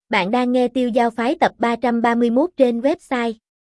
Bạn đang nghe Tiêu Giao Phái tập 331 trên website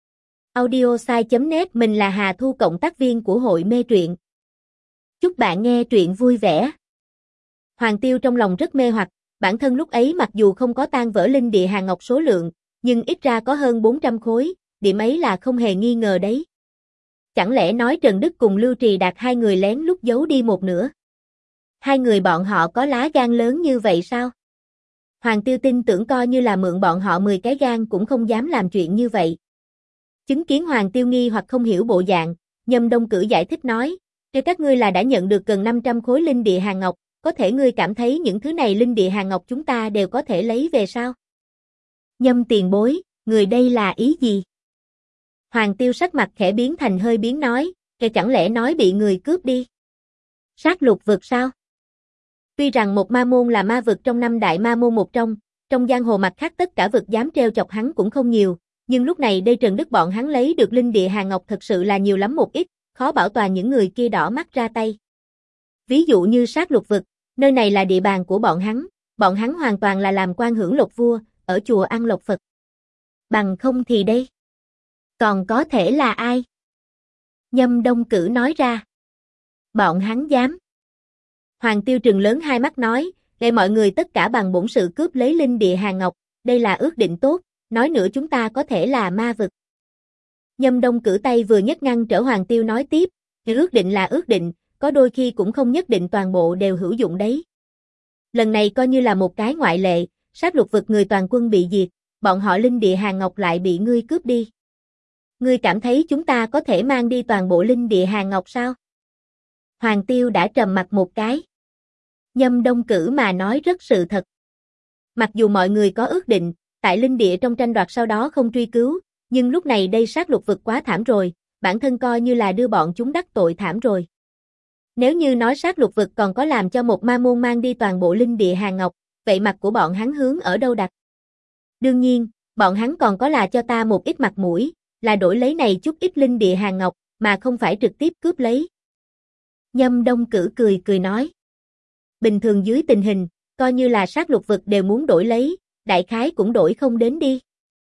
audiosai.net. Mình là Hà Thu, cộng tác viên của hội mê truyện. Chúc bạn nghe truyện vui vẻ. Hoàng Tiêu trong lòng rất mê hoặc, bản thân lúc ấy mặc dù không có tan vỡ linh địa hàng ngọc số lượng, nhưng ít ra có hơn 400 khối, điểm ấy là không hề nghi ngờ đấy. Chẳng lẽ nói Trần Đức cùng Lưu Trì Đạt hai người lén lút giấu đi một nửa? Hai người bọn họ có lá gan lớn như vậy sao? Hoàng Tiêu tin tưởng coi như là mượn bọn họ 10 cái gan cũng không dám làm chuyện như vậy. Chứng kiến Hoàng Tiêu nghi hoặc không hiểu bộ dạng, Nhâm Đông Cử giải thích nói, "Kể các ngươi là đã nhận được gần 500 khối linh địa hàng ngọc, có thể ngươi cảm thấy những thứ này linh địa hàng ngọc chúng ta đều có thể lấy về sao?" Nhâm tiền bối, người đây là ý gì? Hoàng Tiêu sắc mặt khẽ biến thành hơi biến nói, "Kể chẳng lẽ nói bị người cướp đi? Sát lục vực sao?" Tuy rằng một ma môn là ma vực trong 5 đại ma môn một trong giang hồ mặt khác tất cả vực dám trêu chọc hắn cũng không nhiều, nhưng lúc này đây Trần Đức bọn hắn lấy được linh địa hàng ngọc thật sự là nhiều lắm một ít, khó bảo toàn những người kia đỏ mắt ra tay. Ví dụ như sát lục vực, nơi này là địa bàn của bọn hắn hoàn toàn là làm quan hưởng lộc vua, ở chùa ăn lộc Phật. Bằng không thì đây, còn có thể là ai? Nhâm Đông Cử nói ra. Bọn hắn dám. Hoàng Tiêu trừng lớn hai mắt nói, "Để mọi người tất cả bằng bổn sự cướp lấy linh địa hàng ngọc, đây là ước định tốt, nói nữa chúng ta có thể là ma vực." Nhâm Đông Cử tay vừa nhấc ngăn trở Hoàng Tiêu nói tiếp, "Ước định là ước định, có đôi khi cũng không nhất định toàn bộ đều hữu dụng đấy. Lần này coi như là một cái ngoại lệ, sát lục vực người toàn quân bị diệt, bọn họ linh địa hàng ngọc lại bị ngươi cướp đi. Ngươi cảm thấy chúng ta có thể mang đi toàn bộ linh địa hàng ngọc sao?" Hoàng Tiêu đã trầm mặt một cái. Nhâm Đông Cử mà nói rất sự thật. Mặc dù mọi người có ước định, tại linh địa trong tranh đoạt sau đó không truy cứu, nhưng lúc này đây sát lục vực quá thảm rồi, bản thân coi như là đưa bọn chúng đắc tội thảm rồi. Nếu như nói sát lục vực còn có làm cho một ma môn mang đi toàn bộ linh địa hàng ngọc, vậy mặt của bọn hắn hướng ở đâu đặt? Đương nhiên, bọn hắn còn có là cho ta một ít mặt mũi, là đổi lấy này chút ít linh địa hàng ngọc, mà không phải trực tiếp cướp lấy. Nhâm Đông Cử cười cười nói. Bình thường dưới tình hình, coi như là sát lục vực đều muốn đổi lấy, đại khái cũng đổi không đến đi.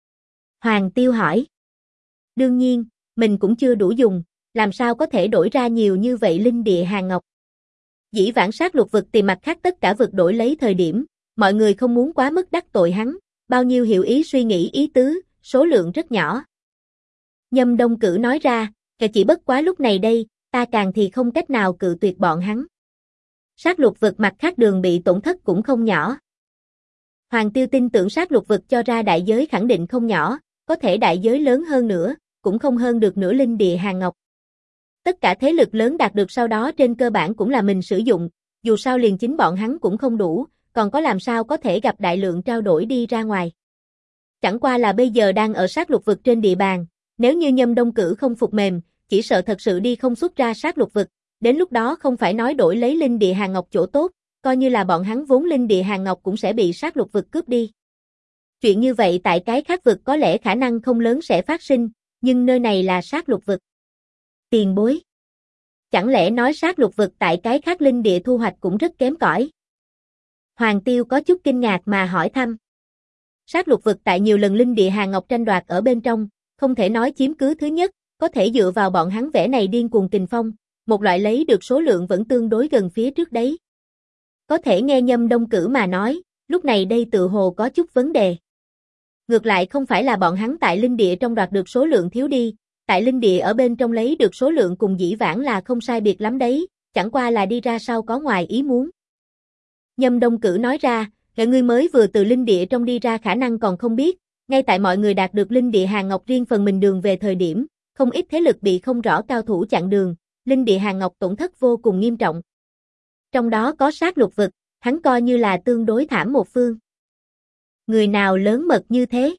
Hoàng Tiêu hỏi. Đương nhiên, mình cũng chưa đủ dùng, làm sao có thể đổi ra nhiều như vậy linh địa hàng ngọc. Dĩ vãng sát lục vực tìm mặt khác tất cả vực đổi lấy thời điểm, mọi người không muốn quá mức đắc tội hắn, bao nhiêu hiểu ý suy nghĩ ý tứ, số lượng rất nhỏ. Nhâm Đông Cử nói ra, chỉ bất quá lúc này đây, ta càng thì không cách nào cự tuyệt bọn hắn. Sát lục vực mặt khác đường bị tổn thất cũng không nhỏ. Hoàng Tiêu tin tưởng sát lục vực cho ra đại giới khẳng định không nhỏ, có thể đại giới lớn hơn nữa, cũng không hơn được nửa linh địa hàng ngọc. Tất cả thế lực lớn đạt được sau đó trên cơ bản cũng là mình sử dụng, dù sao liền chính bọn hắn cũng không đủ, còn có làm sao có thể gặp đại lượng trao đổi đi ra ngoài. Chẳng qua là bây giờ đang ở sát lục vực trên địa bàn, nếu như Nhâm Đông Cử không phục mềm, chỉ sợ thật sự đi không xuất ra sát lục vực, đến lúc đó không phải nói đổi lấy linh địa hàng ngọc chỗ tốt, coi như là bọn hắn vốn linh địa hàng ngọc cũng sẽ bị sát lục vực cướp đi. Chuyện như vậy tại cái khác vực có lẽ khả năng không lớn sẽ phát sinh, nhưng nơi này là sát lục vực. Tiền bối. Chẳng lẽ nói sát lục vực tại cái khác linh địa thu hoạch cũng rất kém cỏi? Hoàng Tiêu có chút kinh ngạc mà hỏi thăm. Sát lục vực tại nhiều lần linh địa hàng ngọc tranh đoạt ở bên trong, không thể nói chiếm cứ thứ nhất, có thể dựa vào bọn hắn vẻ này điên cuồng kình phong, một loại lấy được số lượng vẫn tương đối gần phía trước đấy. Có thể nghe Nhâm Đông Cử mà nói, lúc này đây tự hồ có chút vấn đề. Ngược lại không phải là bọn hắn tại linh địa trong đoạt được số lượng thiếu đi, tại linh địa ở bên trong lấy được số lượng cùng dĩ vãng là không sai biệt lắm đấy, chẳng qua là đi ra sau có ngoài ý muốn. Nhâm Đông Cử nói ra, ngươi mới vừa từ linh địa trong đi ra khả năng còn không biết, ngay tại mọi người đạt được linh địa hàng ngọc riêng phần mình đường về thời điểm, không ít thế lực bị không rõ cao thủ chặn đường, linh địa hàng ngọc tổn thất vô cùng nghiêm trọng. Trong đó có sát lục vực, hắn coi như là tương đối thảm một phương. Người nào lớn mật như thế?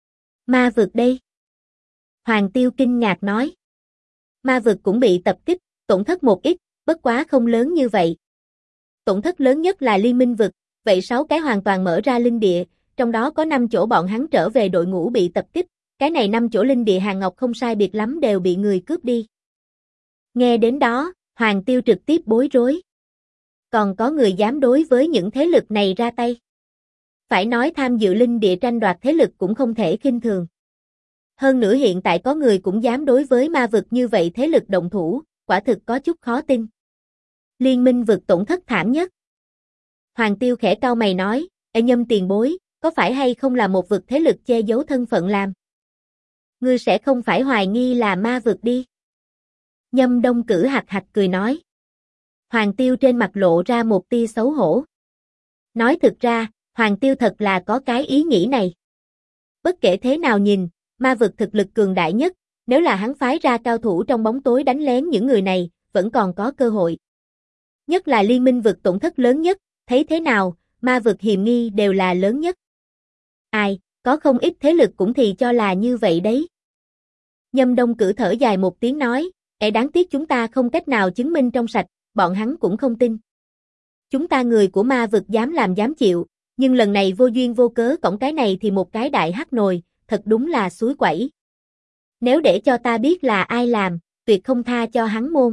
Ma vực đây. Hoàng Tiêu kinh ngạc nói. Ma vực cũng bị tập kích, tổn thất một ít, bất quá không lớn như vậy. Tổn thất lớn nhất là Liên Minh vực, vậy 6 cái hoàn toàn mở ra linh địa, trong đó có 5 chỗ bọn hắn trở về đội ngũ bị tập kích, cái này 5 chỗ linh địa hàng ngọc không sai biệt lắm đều bị người cướp đi. Nghe đến đó, Hoàng Tiêu trực tiếp bối rối. Còn có người dám đối với những thế lực này ra tay? Phải nói tham dự linh địa tranh đoạt thế lực cũng không thể khinh thường. Hơn nữa hiện tại có người cũng dám đối với ma vực như vậy thế lực động thủ, quả thực có chút khó tin. Liên minh vực tổn thất thảm nhất. Hoàng Tiêu khẽ cau mày nói, Ê Nhâm tiền bối, có phải hay không là một vực thế lực che giấu thân phận làm? Ngươi sẽ không phải hoài nghi là ma vực đi. Nhâm Đông Cử hạc hạc cười nói. Hoàng Tiêu trên mặt lộ ra một tia xấu hổ. Nói thực ra, Hoàng Tiêu thật là có cái ý nghĩ này. Bất kể thế nào nhìn, ma vực thực lực cường đại nhất, nếu là hắn phái ra cao thủ trong bóng tối đánh lén những người này, vẫn còn có cơ hội. Nhất là liên minh vực tổn thất lớn nhất, thấy thế nào, ma vực hiềm nghi đều là lớn nhất. Ai, có không ít thế lực cũng thì cho là như vậy đấy. Nhâm Đông Cử thở dài một tiếng nói, đáng tiếc chúng ta không cách nào chứng minh trong sạch, bọn hắn cũng không tin. Chúng ta người của ma vực dám làm dám chịu, nhưng lần này vô duyên vô cớ cõng cái này thì một cái đại hắc nồi, thật đúng là suối quẩy. Nếu để cho ta biết là ai làm, tuyệt không tha cho hắn môn.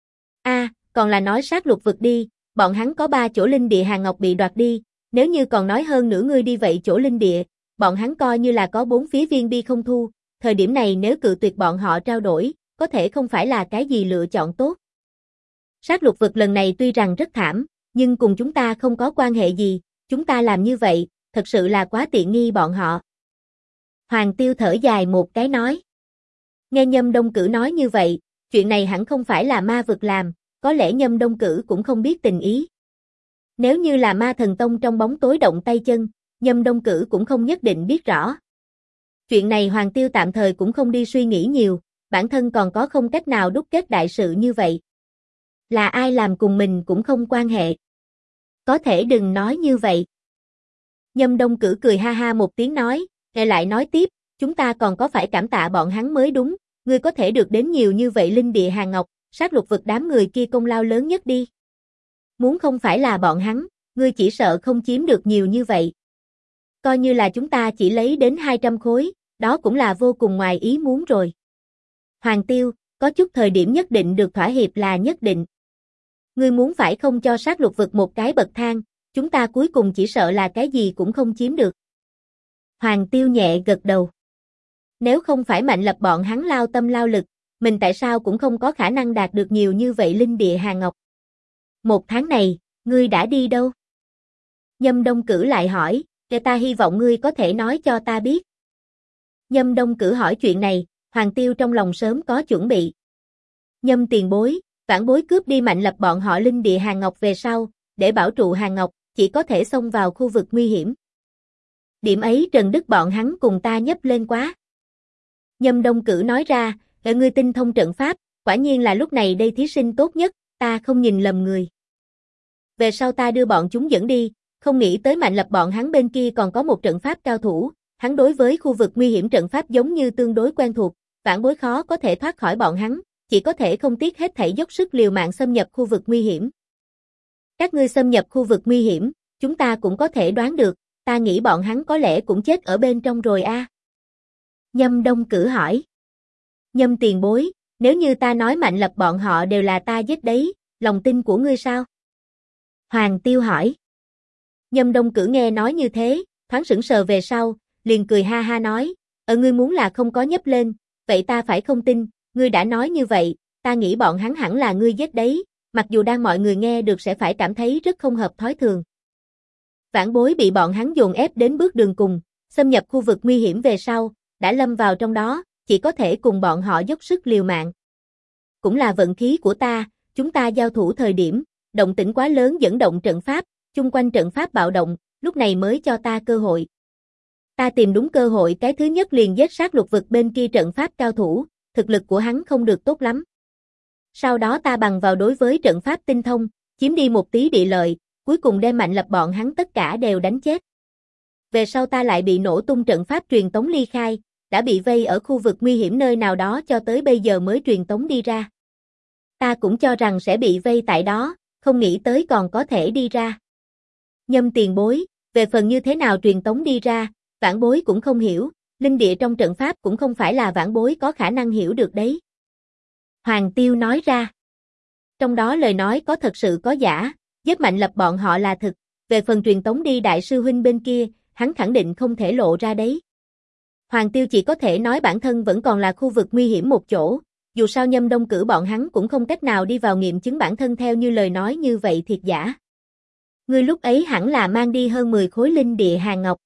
Còn là nói sát lục vực đi, bọn hắn có 3 chỗ linh địa hàng ngọc bị đoạt đi, nếu như còn nói hơn nữa ngươi đi vậy chỗ linh địa, bọn hắn coi như là có 4 phía viên bi không thu, thời điểm này nếu cự tuyệt bọn họ trao đổi, có thể không phải là cái gì lựa chọn tốt. Sát lục vực lần này tuy rằng rất thảm, nhưng cùng chúng ta không có quan hệ gì, chúng ta làm như vậy, thật sự là quá tiện nghi bọn họ. Hoàng Tiêu thở dài một cái nói. Nghe Nhâm Đông Cử nói như vậy, chuyện này hẳn không phải là ma vực làm, có lẽ Nhâm Đông Cử cũng không biết tình ý. Nếu như là ma thần tông trong bóng tối động tay chân, Nhâm Đông Cử cũng không nhất định biết rõ. Chuyện này Hoàng Tiêu tạm thời cũng không đi suy nghĩ nhiều, bản thân còn có không cách nào đúc kết đại sự như vậy. Là ai làm cùng mình cũng không quan hệ. Có thể đừng nói như vậy. Nhâm Đông Cử cười ha ha một tiếng nói, lại nói tiếp, chúng ta còn có phải cảm tạ bọn hắn mới đúng, ngươi có thể được đến nhiều như vậy linh địa hàng ngọc, sát lục vực đám người kia công lao lớn nhất đi. Muốn không phải là bọn hắn, ngươi chỉ sợ không chiếm được nhiều như vậy. Coi như là chúng ta chỉ lấy đến 200 khối, đó cũng là vô cùng ngoài ý muốn rồi. Hoàng Tiêu, có chút thời điểm nhất định được thỏa hiệp là nhất định. Ngươi muốn phải không cho sát lục vực một cái bậc thang, chúng ta cuối cùng chỉ sợ là cái gì cũng không chiếm được. Hoàng Tiêu nhẹ gật đầu. Nếu không phải Mạnh Lập bọn hắn lao tâm lao lực, mình tại sao cũng không có khả năng đạt được nhiều như vậy linh địa hàng ngọc. 1 tháng này, ngươi đã đi đâu? Nhâm Đông Cử lại hỏi, ta hy vọng ngươi có thể nói cho ta biết. Nhâm Đông Cử hỏi chuyện này, Hoàng Tiêu trong lòng sớm có chuẩn bị. Nhâm tiền bối, vãn bối cướp đi Mạnh Lập bọn họ linh địa hàng ngọc về sau, để bảo trụ hàng ngọc, chỉ có thể xông vào khu vực nguy hiểm. Điểm ấy Trần Đức bọn hắn cùng ta nhấp lên quá. Nhâm Đông Cử nói ra, ngươi tinh thông trận pháp, quả nhiên là lúc này đây thí sinh tốt nhất, ta không nhìn lầm người. Về sau ta đưa bọn chúng dẫn đi, không nghĩ tới Mạnh Lập bọn hắn bên kia còn có một trận pháp cao thủ, hắn đối với khu vực nguy hiểm trận pháp giống như tương đối quen thuộc, vãn bối khó có thể thoát khỏi bọn hắn, chỉ có thể không tiếc hết thảy dốc sức liều mạng xâm nhập khu vực nguy hiểm. Các ngươi xâm nhập khu vực nguy hiểm, chúng ta cũng có thể đoán được, ta nghĩ bọn hắn có lẽ cũng chết ở bên trong rồi a. Nhâm Đông Cử hỏi. Nhâm tiền bối, nếu như ta nói Mạnh Lập bọn họ đều là ta giết đấy, lòng tin của ngươi sao? Hoàng Tiêu hỏi. Nhâm Đông Cử nghe nói như thế, thoáng sững sờ về sau, liền cười ha ha nói, ngươi muốn là không có nhấp lên, vậy ta phải không tin, ngươi đã nói như vậy, ta nghĩ bọn hắn hẳn là ngươi giết đấy, mặc dù đang mọi người nghe được sẽ phải cảm thấy rất không hợp thói thường. Vãn bối bị bọn hắn dồn ép đến bước đường cùng, xâm nhập khu vực nguy hiểm về sau, đã lâm vào trong đó, chỉ có thể cùng bọn họ dốc sức liều mạng. Cũng là vận khí của ta, chúng ta giao thủ thời điểm, động tĩnh quá lớn dẫn động trận pháp, chung quanh trận pháp bạo động, lúc này mới cho ta cơ hội. Ta tìm đúng cơ hội cái thứ nhất liền giết sát lục vực bên kia trận pháp cao thủ, thực lực của hắn không được tốt lắm. Sau đó ta bằng vào đối với trận pháp tinh thông, chiếm đi một tí địa lợi, cuối cùng đem Mạnh Lập bọn hắn tất cả đều đánh chết. Về sau ta lại bị nổ tung trận pháp truyền tống ly khai, đã bị vây ở khu vực nguy hiểm nơi nào đó cho tới bây giờ mới truyền tống đi ra. Ta cũng cho rằng sẽ bị vây tại đó, không nghĩ tới còn có thể đi ra. Nhâm tiền bối, về phần như thế nào truyền tống đi ra, vãn bối cũng không hiểu, linh địa trong trận pháp cũng không phải là vãn bối có khả năng hiểu được đấy. Hoàng Tiêu nói ra. Trong đó lời nói có thật sự có giả, giết Mạnh Lập bọn họ là thực, về phần truyền tống đi đại sư huynh bên kia, hắn khẳng định không thể lộ ra đấy. Hoàng Tiêu chỉ có thể nói bản thân vẫn còn là khu vực nguy hiểm một chỗ, dù sao Nhâm Đông cử bọn hắn cũng không cách nào đi vào nghiệm chứng bản thân theo như lời nói như vậy thiệt giả. Ngươi lúc ấy hẳn là mang đi hơn 10 khối linh địa hàng ngọc.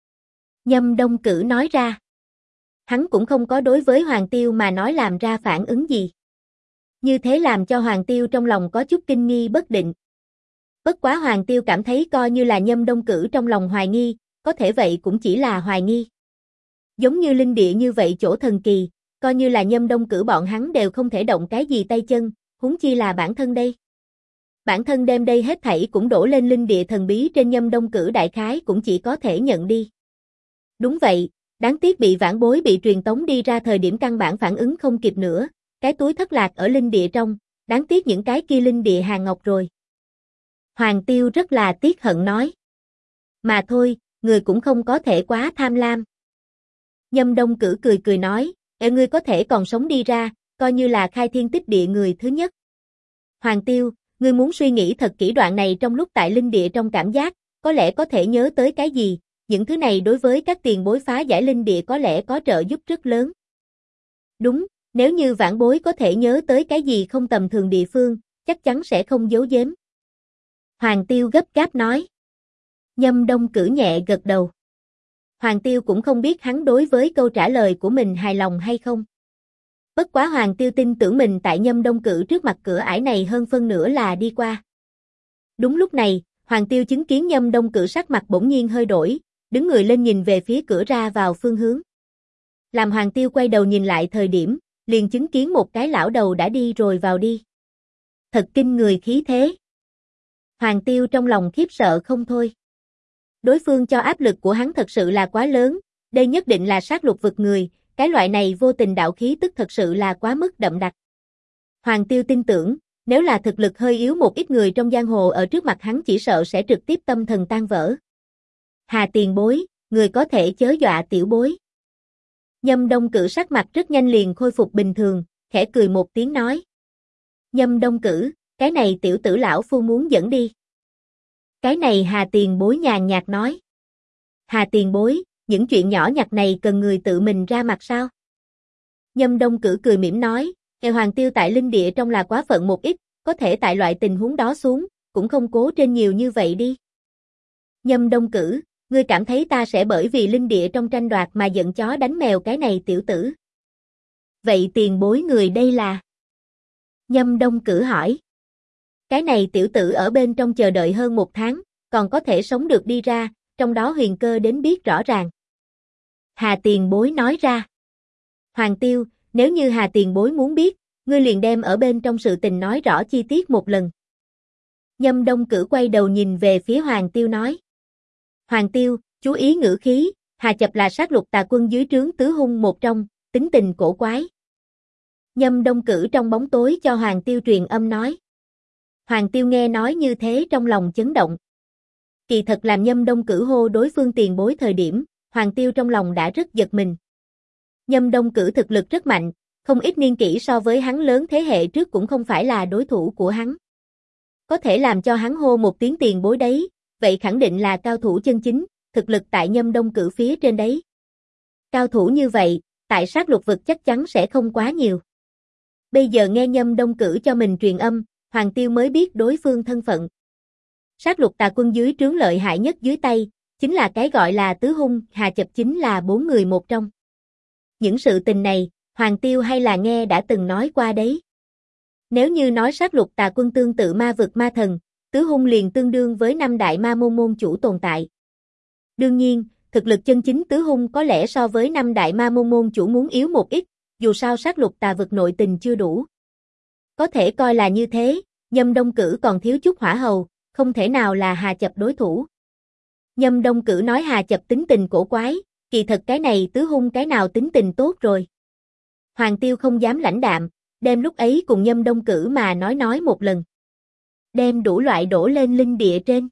Nhâm Đông cử nói ra. Hắn cũng không có đối với Hoàng Tiêu mà nói làm ra phản ứng gì. Như thế làm cho Hoàng Tiêu trong lòng có chút kinh nghi bất định. Bất quá Hoàng Tiêu cảm thấy coi như là Nhâm Đông cử trong lòng hoài nghi, có thể vậy cũng chỉ là hoài nghi. Giống như linh địa như vậy chỗ thần kỳ, coi như là Nhâm Đông cử bọn hắn đều không thể động cái gì tay chân, huống chi là bản thân đây. Bản thân đem đây hết thảy cũng đổ lên linh địa thần bí trên Nhâm Đông cử đại khái cũng chỉ có thể nhận đi. Đúng vậy, đáng tiếc bị vãn bối bị truyền tống đi ra thời điểm căn bản phản ứng không kịp nữa, cái túi thất lạc ở linh địa trong, đáng tiếc những cái kia linh địa hàng ngọc rồi. Hoàng Tiêu rất là tiếc hận nói. Mà thôi, người cũng không có thể quá tham lam. Nhâm Đông cử cười cười nói, ngươi có thể còn sống đi ra, coi như là khai thiên tích địa người thứ nhất. Hoàng Tiêu, ngươi muốn suy nghĩ thật kỹ đoạn này trong lúc tại linh địa trong cảm giác, có lẽ có thể nhớ tới cái gì, những thứ này đối với các tiền bối phá giải linh địa có lẽ có trợ giúp rất lớn. Đúng, nếu như vãn bối có thể nhớ tới cái gì không tầm thường địa phương, chắc chắn sẽ không giấu giếm. Hoàng Tiêu gấp gáp nói. Nhâm Đông cử nhẹ gật đầu. Hoàng Tiêu cũng không biết hắn đối với câu trả lời của mình hài lòng hay không. Bất quá Hoàng Tiêu tin tưởng mình tại Nhâm Đông cử trước mặt cửa ải này hơn phân nửa là đi qua. Đúng lúc này, Hoàng Tiêu chứng kiến Nhâm Đông cử sắc mặt bỗng nhiên hơi đổi, đứng người lên nhìn về phía cửa ra vào phương hướng. Làm Hoàng Tiêu quay đầu nhìn lại thời điểm, liền chứng kiến một cái lão đầu đã đi rồi vào đi. Thật kinh người khí thế. Hoàng Tiêu trong lòng khiếp sợ không thôi. Đối phương cho áp lực của hắn thật sự là quá lớn, đây nhất định là sát lục vực người, cái loại này vô tình đạo khí tức thật sự là quá mức đậm đặc. Hoàng Tiêu tin tưởng, nếu là thực lực hơi yếu một ít người trong giang hồ ở trước mặt hắn chỉ sợ sẽ trực tiếp tâm thần tan vỡ. Hà tiền bối, người có thể chớ dọa tiểu bối. Nhâm Đông cử sắc mặt rất nhanh liền khôi phục bình thường, khẽ cười một tiếng nói. Nhâm Đông cử, cái này tiểu tử lão phu muốn dẫn đi. Cái này Hà tiền bối nhàn nhạt nói. Hà tiền bối, những chuyện nhỏ nhặt này cần người tự mình ra mặt sao? Nhâm Đông cử cười mỉm nói, Hoàng Tiêu tại linh địa trong là quá phận một ít, có thể tại loại tình huống đó xuống, cũng không cố trên nhiều như vậy đi. Nhâm Đông cử, ngươi cảm thấy ta sẽ bởi vì linh địa trong tranh đoạt mà giận chó đánh mèo cái này tiểu tử? Vậy tiền bối người đây là? Nhâm Đông cử hỏi. Cái này tiểu tử ở bên trong chờ đợi hơn 1 tháng, còn có thể sống được đi ra, trong đó huyền cơ đến biết rõ ràng. Hà tiền bối nói ra. Hoàng Tiêu, nếu như Hà tiền bối muốn biết, ngươi liền đem ở bên trong sự tình nói rõ chi tiết một lần. Nhâm Đông cử quay đầu nhìn về phía Hoàng Tiêu nói. Hoàng Tiêu, chú ý ngữ khí, Hà Chập là sát lục tà quân dưới trướng tứ hung một trong, tính tình cổ quái. Nhâm Đông cử trong bóng tối cho Hoàng Tiêu truyền âm nói. Hoàng Tiêu nghe nói như thế trong lòng chấn động. Kỳ thật làm Nhâm Đông cử hô đối phương tiền bối thời điểm, Hoàng Tiêu trong lòng đã rất giật mình. Nhâm Đông cử thực lực rất mạnh, không ít niên kỷ so với hắn lớn thế hệ trước cũng không phải là đối thủ của hắn. Có thể làm cho hắn hô một tiếng tiền bối đấy, vậy khẳng định là cao thủ chân chính, thực lực tại Nhâm Đông cử phía trên đấy. Cao thủ như vậy, tại sát lục vực chắc chắn sẽ không quá nhiều. Bây giờ nghe Nhâm Đông cử cho mình truyền âm, Hoàng Tiêu mới biết đối phương thân phận. Sát lục tà quân dưới trướng lợi hại nhất dưới tay, chính là cái gọi là tứ hung, Hà Chập chính là 4 người một trong. Những sự tình này, Hoàng Tiêu hay là nghe đã từng nói qua đấy. Nếu như nói sát lục tà quân tương tự ma vực ma thần, tứ hung liền tương đương với 5 đại ma môn môn chủ tồn tại. Đương nhiên, thực lực chân chính tứ hung có lẽ so với 5 đại ma môn môn chủ muốn yếu một ít, dù sao sát lục tà vực nội tình chưa đủ. Có thể coi là như thế, Nhâm Đông cử còn thiếu chút hỏa hầu, không thể nào là Hà Chập đối thủ. Nhâm Đông cử nói Hà Chập tính tình cổ quái, kỳ thật cái này tứ hung cái nào tính tình tốt rồi. Hoàng Tiêu không dám lãnh đạm, đem lúc ấy cùng Nhâm Đông cử mà nói một lần. Đem đủ loại đổ lên linh địa trên.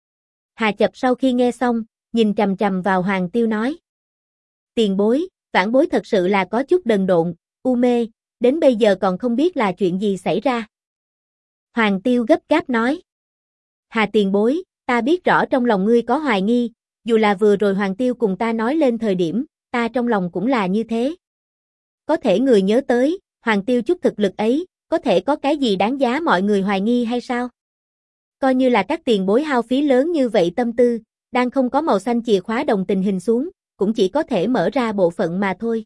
Hà Chập sau khi nghe xong, nhìn trầm trầm vào Hoàng Tiêu nói. Tiền bối, vãn bối thật sự là có chút đần độn, u mê, đến bây giờ còn không biết là chuyện gì xảy ra. Hoàng Tiêu gấp gáp nói. Hà tiền bối, Ta biết rõ trong lòng ngươi có hoài nghi, dù là vừa rồi Hoàng Tiêu cùng ta nói lên thời điểm, ta trong lòng cũng là như thế. Có thể người nhớ tới, Hoàng Tiêu chút thực lực ấy, có thể có cái gì đáng giá mọi người hoài nghi hay sao? Coi như là các tiền bối hao phí lớn như vậy tâm tư, đang không có màu xanh chìa khóa đồng tình hình xuống, cũng chỉ có thể mở ra bộ phận mà thôi.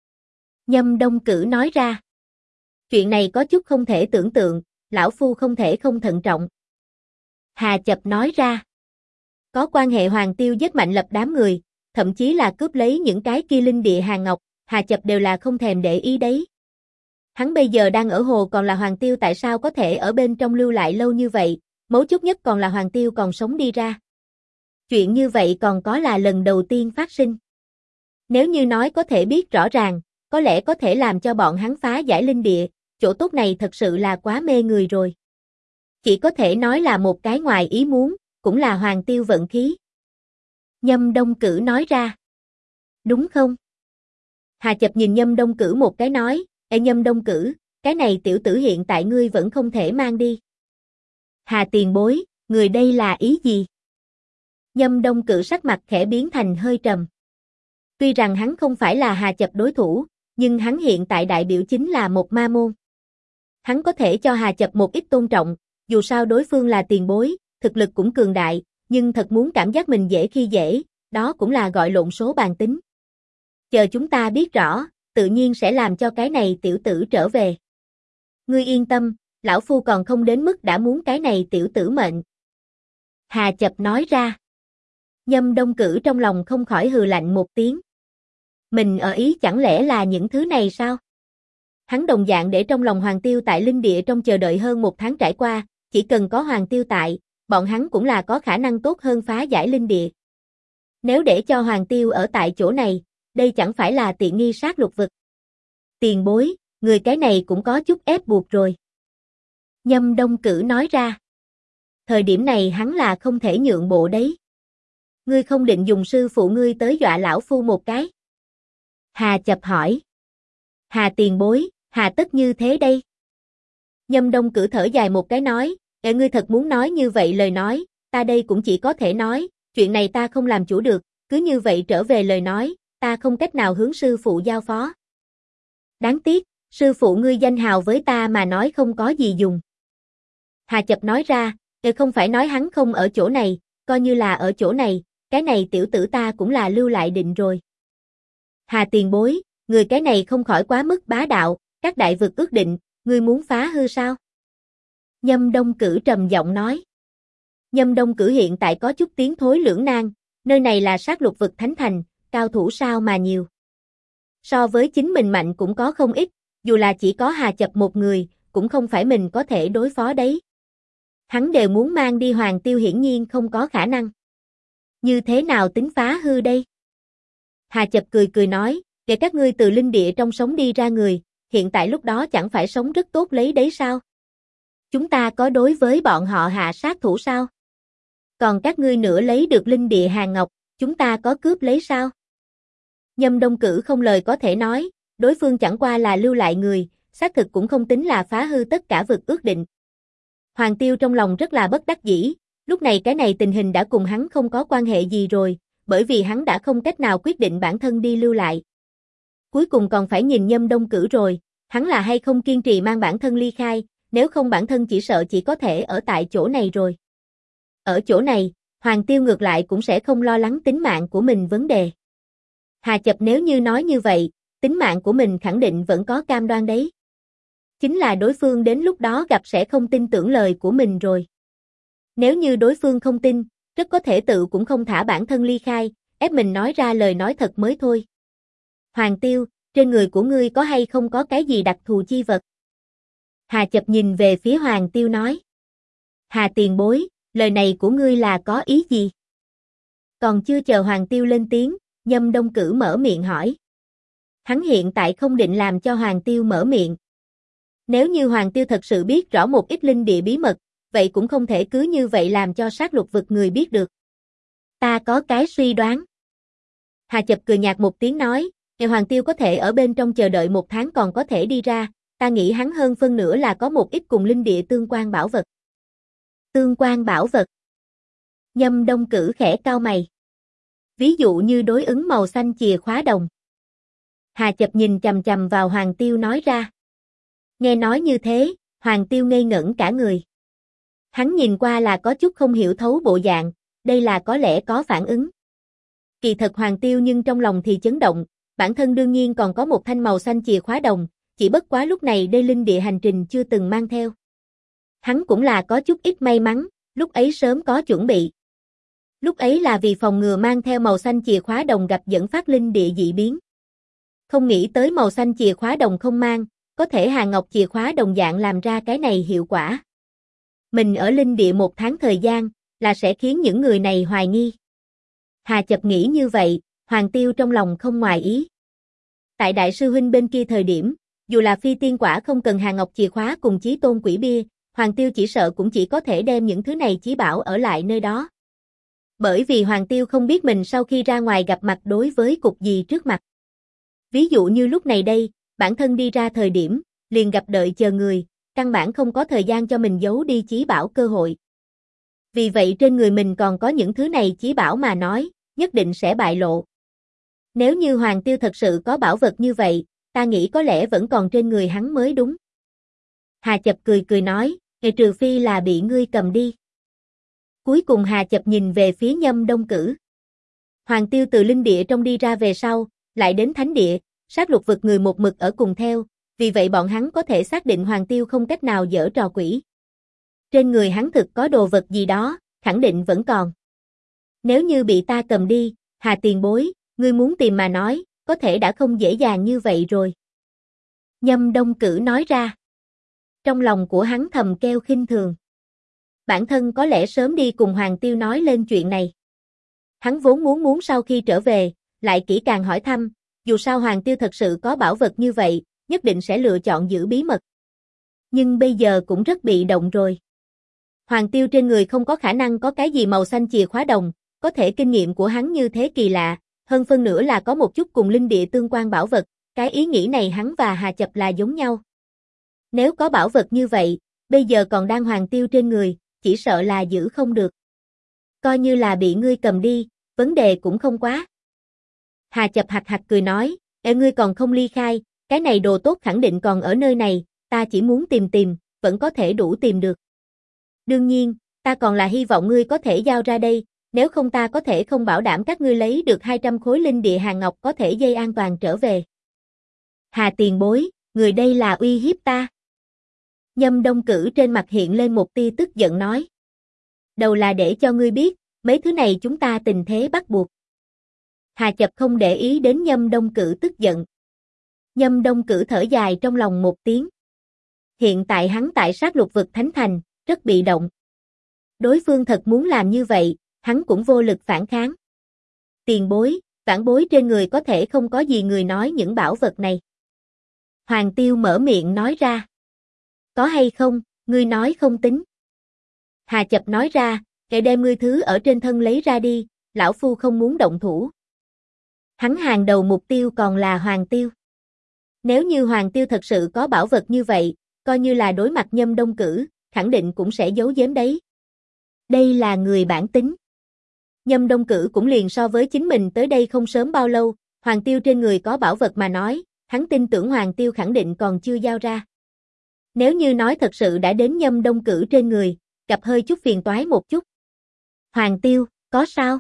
Nhâm Đông Cử nói ra. Chuyện này có chút không thể tưởng tượng, lão phu không thể không thận trọng. Hà Chập nói ra. Có quan hệ Hoàng Tiêu giết Mạnh Lập đám người, thậm chí là cướp lấy những cái kia linh địa hàng ngọc, Hà Chập đều là không thèm để ý đấy. Hắn bây giờ đang ở hồ còn là Hoàng Tiêu tại sao có thể ở bên trong lưu lại lâu như vậy, mấu chốt nhất còn là Hoàng Tiêu còn sống đi ra. Chuyện như vậy còn có là lần đầu tiên phát sinh. Nếu như nói có thể biết rõ ràng, có lẽ có thể làm cho bọn hắn phá giải linh địa, chỗ tốt này thật sự là quá mê người rồi. Chỉ có thể nói là một cái ngoài ý muốn, cũng là Hoàng Tiêu vận khí. Nhâm Đông Cử nói ra. Đúng không? Hà Chập nhìn Nhâm Đông Cử một cái nói, Ê Nhâm Đông Cử, cái này tiểu tử hiện tại ngươi vẫn không thể mang đi. Hà tiền bối, người đây là ý gì? Nhâm Đông Cử sắc mặt khẽ biến thành hơi trầm. Tuy rằng hắn không phải là Hà Chập đối thủ, nhưng hắn hiện tại đại biểu chính là một ma môn. Hắn có thể cho Hà Chập một ít tôn trọng, dù sao đối phương là tiền bối, thực lực cũng cường đại, nhưng thật muốn cảm giác mình dễ khi dễ, đó cũng là gọi lộn số bàn tính. Chờ chúng ta biết rõ, tự nhiên sẽ làm cho cái này tiểu tử trở về. Ngươi yên tâm, lão phu còn không đến mức đã muốn cái này tiểu tử mệnh. Hà Chập nói ra. Nhâm Đông Cử trong lòng không khỏi hừ lạnh một tiếng. Mình ở ý chẳng lẽ là những thứ này sao? Hắn đồng dạng để trong lòng Hoàng Tiêu tại linh địa trong chờ đợi hơn một tháng trải qua, chỉ cần có Hoàng Tiêu tại, bọn hắn cũng là có khả năng tốt hơn phá giải linh địa. Nếu để cho Hoàng Tiêu ở tại chỗ này, đây chẳng phải là tiện nghi sát lục vực. Tiền bối, người cái này cũng có chút ép buộc rồi. Nhâm Đông Cử nói ra. Thời điểm này hắn là không thể nhượng bộ đấy. Ngươi không định dùng sư phụ ngươi tới dọa lão phu một cái? Hà Chập hỏi. Hà tiền bối, hà tất như thế đây? Nhâm Đông Cử thở dài một cái nói, ngươi thật muốn nói như vậy lời nói, ta đây cũng chỉ có thể nói, chuyện này ta không làm chủ được, cứ như vậy trở về lời nói, ta không cách nào hướng sư phụ giao phó. Đáng tiếc, sư phụ ngươi danh hào với ta mà nói không có gì dùng. Hà Chập nói ra, không phải nói hắn không ở chỗ này, coi như là ở chỗ này, cái này tiểu tử ta cũng là lưu lại định rồi. Hà tiền bối, người cái này không khỏi quá mức bá đạo, các đại vực ước định, ngươi muốn phá hư sao? Nhâm Đông Cử trầm giọng nói. Nhâm Đông Cử hiện tại có chút tiến thối lưỡng nan, nơi này là sát lục vực thánh thành, cao thủ sao mà nhiều. So với chính mình mạnh cũng có không ít, dù là chỉ có Hà Chập một người, cũng không phải mình có thể đối phó đấy. Hắn đều muốn mang đi Hoàng Tiêu hiển nhiên không có khả năng. Như thế nào tính phá hư đây? Hà Chập cười cười nói, để các ngươi từ linh địa trong sống đi ra người, hiện tại lúc đó chẳng phải sống rất tốt lấy đấy sao? Chúng ta có đối với bọn họ hạ sát thủ sao? Còn các ngươi nữa lấy được linh địa hàng ngọc, chúng ta có cướp lấy sao? Nhâm Đông Cử không lời có thể nói, đối phương chẳng qua là lưu lại người, xác thực cũng không tính là phá hư tất cả vực ước định. Hoàng Tiêu trong lòng rất là bất đắc dĩ, lúc này cái này tình hình đã cùng hắn không có quan hệ gì rồi, bởi vì hắn đã không cách nào quyết định bản thân đi lưu lại. Cuối cùng còn phải nhìn Nhâm Đông Cử rồi, hắn là hay không kiên trì mang bản thân ly khai, nếu không bản thân chỉ sợ chỉ có thể ở tại chỗ này rồi. Ở chỗ này, Hoàng Tiêu ngược lại cũng sẽ không lo lắng tính mạng của mình vấn đề. Hà Chập nếu như nói như vậy, tính mạng của mình khẳng định vẫn có cam đoan đấy. Chính là đối phương đến lúc đó gặp sẽ không tin tưởng lời của mình rồi. Nếu như đối phương không tin, rất có thể tự cũng không thả bản thân ly khai, ép mình nói ra lời nói thật mới thôi. Hoàng Tiêu, trên người của ngươi có hay không có cái gì đặc thù chi vật? Hà Chập nhìn về phía Hoàng Tiêu nói. Hà tiền bối, lời này của ngươi là có ý gì? Còn chưa chờ Hoàng Tiêu lên tiếng, Nhâm Đông Cử mở miệng hỏi. Hắn hiện tại không định làm cho Hoàng Tiêu mở miệng. Nếu như Hoàng Tiêu thật sự biết rõ một ít linh địa bí mật, vậy cũng không thể cứ như vậy làm cho sát lục vực người biết được. Ta có cái suy đoán. Hà Chập cười nhạt một tiếng nói, nếu Hoàng Tiêu có thể ở bên trong chờ đợi một tháng còn có thể đi ra, ta nghĩ hắn hơn phân nửa là có một ít cùng linh địa tương quan bảo vật. Tương quan bảo vật. Nhâm Đông Cử khẽ cau mày. Ví dụ như đối ứng màu xanh chìa khóa đồng. Hà Chập nhìn chằm chằm vào Hoàng Tiêu nói ra. Nghe nói như thế, Hoàng Tiêu ngây ngẩn cả người. Hắn nhìn qua là có chút không hiểu thấu bộ dạng, đây là có lẽ có phản ứng. Kỳ thật Hoàng Tiêu nhưng trong lòng thì chấn động, bản thân đương nhiên còn có một thanh màu xanh chìa khóa đồng, chỉ bất quá lúc này đây linh địa hành trình chưa từng mang theo. Hắn cũng là có chút ít may mắn, lúc ấy sớm có chuẩn bị. Lúc ấy là vì phòng ngừa mang theo màu xanh chìa khóa đồng gặp dẫn phát linh địa dị biến. Không nghĩ tới màu xanh chìa khóa đồng không mang, có thể Hà Ngọc chìa khóa đồng dạng làm ra cái này hiệu quả. Mình ở linh địa 1 tháng thời gian, là sẽ khiến những người này hoài nghi. Hà Chập nghĩ như vậy, Hoàng Tiêu trong lòng không ngoài ý. Tại đại sư huynh bên kia thời điểm, dù là phi tiên quả không cần Hà Ngọc chìa khóa cùng chí tôn quỷ bia, Hoàng Tiêu chỉ sợ cũng chỉ có thể đem những thứ này chí bảo ở lại nơi đó. Bởi vì Hoàng Tiêu không biết mình sau khi ra ngoài gặp mặt đối với cục gì trước mặt. Ví dụ như lúc này đây, bản thân đi ra thời điểm, liền gặp đợi chờ người, căn bản không có thời gian cho mình giấu đi chí bảo cơ hội. Vì vậy trên người mình còn có những thứ này chí bảo mà nói, nhất định sẽ bại lộ. Nếu như Hoàng Tiêu thật sự có bảo vật như vậy, ta nghĩ có lẽ vẫn còn trên người hắn mới đúng. Hà Chập cười cười nói, trừ phi là bị ngươi cầm đi. Cuối cùng Hà Chập nhìn về phía Nhâm Đông Cử. Hoàng Tiêu từ linh địa trong đi ra về sau, lại đến thánh địa, sát lục vực người một mực ở cùng theo, vì vậy bọn hắn có thể xác định Hoàng Tiêu không cách nào giở trò quỷ. Trên người hắn thực có đồ vật gì đó, khẳng định vẫn còn. Nếu như bị ta cầm đi, Hà tiền bối, ngươi muốn tìm mà nói, có thể đã không dễ dàng như vậy rồi. Nhâm Đông Cử nói ra. Trong lòng của hắn thầm kêu khinh thường. Bản thân có lẽ sớm đi cùng Hoàng Tiêu nói lên chuyện này. Hắn vốn muốn sau khi trở về, lại kỹ càng hỏi thăm, dù sao Hoàng Tiêu thật sự có bảo vật như vậy, nhất định sẽ lựa chọn giữ bí mật. Nhưng bây giờ cũng rất bị động rồi. Hoàng Tiêu trên người không có khả năng có cái gì màu xanh chìa khóa đồng, có thể kinh nghiệm của hắn như thế kỳ lạ, hơn phân nữa là có một chút cùng linh địa tương quan bảo vật, cái ý nghĩ này hắn và Hà Chập là giống nhau. Nếu có bảo vật như vậy, bây giờ còn đang Hoàng Tiêu trên người, chỉ sợ là giữ không được. Coi như là bị ngươi cầm đi, vấn đề cũng không quá. Hà Chập hạch hạch cười nói, ngươi còn không ly khai, cái này đồ tốt khẳng định còn ở nơi này, ta chỉ muốn tìm, vẫn có thể đủ tìm được. Đương nhiên, ta còn là hy vọng ngươi có thể giao ra đây, nếu không ta có thể không bảo đảm các ngươi lấy được 200 khối linh địa hàng ngọc có thể dây an toàn trở về. Hà tiền bối, người đây là uy hiếp ta. Nhâm Đông Cử trên mặt hiện lên một tia tức giận nói. Đầu là để cho ngươi biết, mấy thứ này chúng ta tình thế bắt buộc. Hà Chập không để ý đến Nhâm Đông Cử tức giận. Nhâm Đông Cử thở dài trong lòng một tiếng. Hiện tại hắn tại sát lục vực Thánh Thành, rất bị động. Đối phương thật muốn làm như vậy, hắn cũng vô lực phản kháng. Tiền bối, vãn bối trên người có thể không có gì người nói những bảo vật này. Hoàng Tiêu mở miệng nói ra. Có hay không, ngươi nói không tính. Hà Chập nói ra, để đem ngươi thứ ở trên thân lấy ra đi, lão phu không muốn động thủ. Hắn hàng đầu mục tiêu còn là Hoàng Tiêu. Nếu như Hoàng Tiêu thật sự có bảo vật như vậy, coi như là đối mặt Nhâm Đông Cử, khẳng định cũng sẽ giấu giếm đấy. Đây là người bản tính. Nhâm Đông Cử cũng liền so với chính mình tới đây không sớm bao lâu, Hoàng Tiêu trên người có bảo vật mà nói, hắn tin tưởng Hoàng Tiêu khẳng định còn chưa giao ra. Nếu như nói thật sự đã đến Nhâm Đông Cử trên người, gặp hơi chút phiền toái một chút. Hoàng Tiêu, có sao?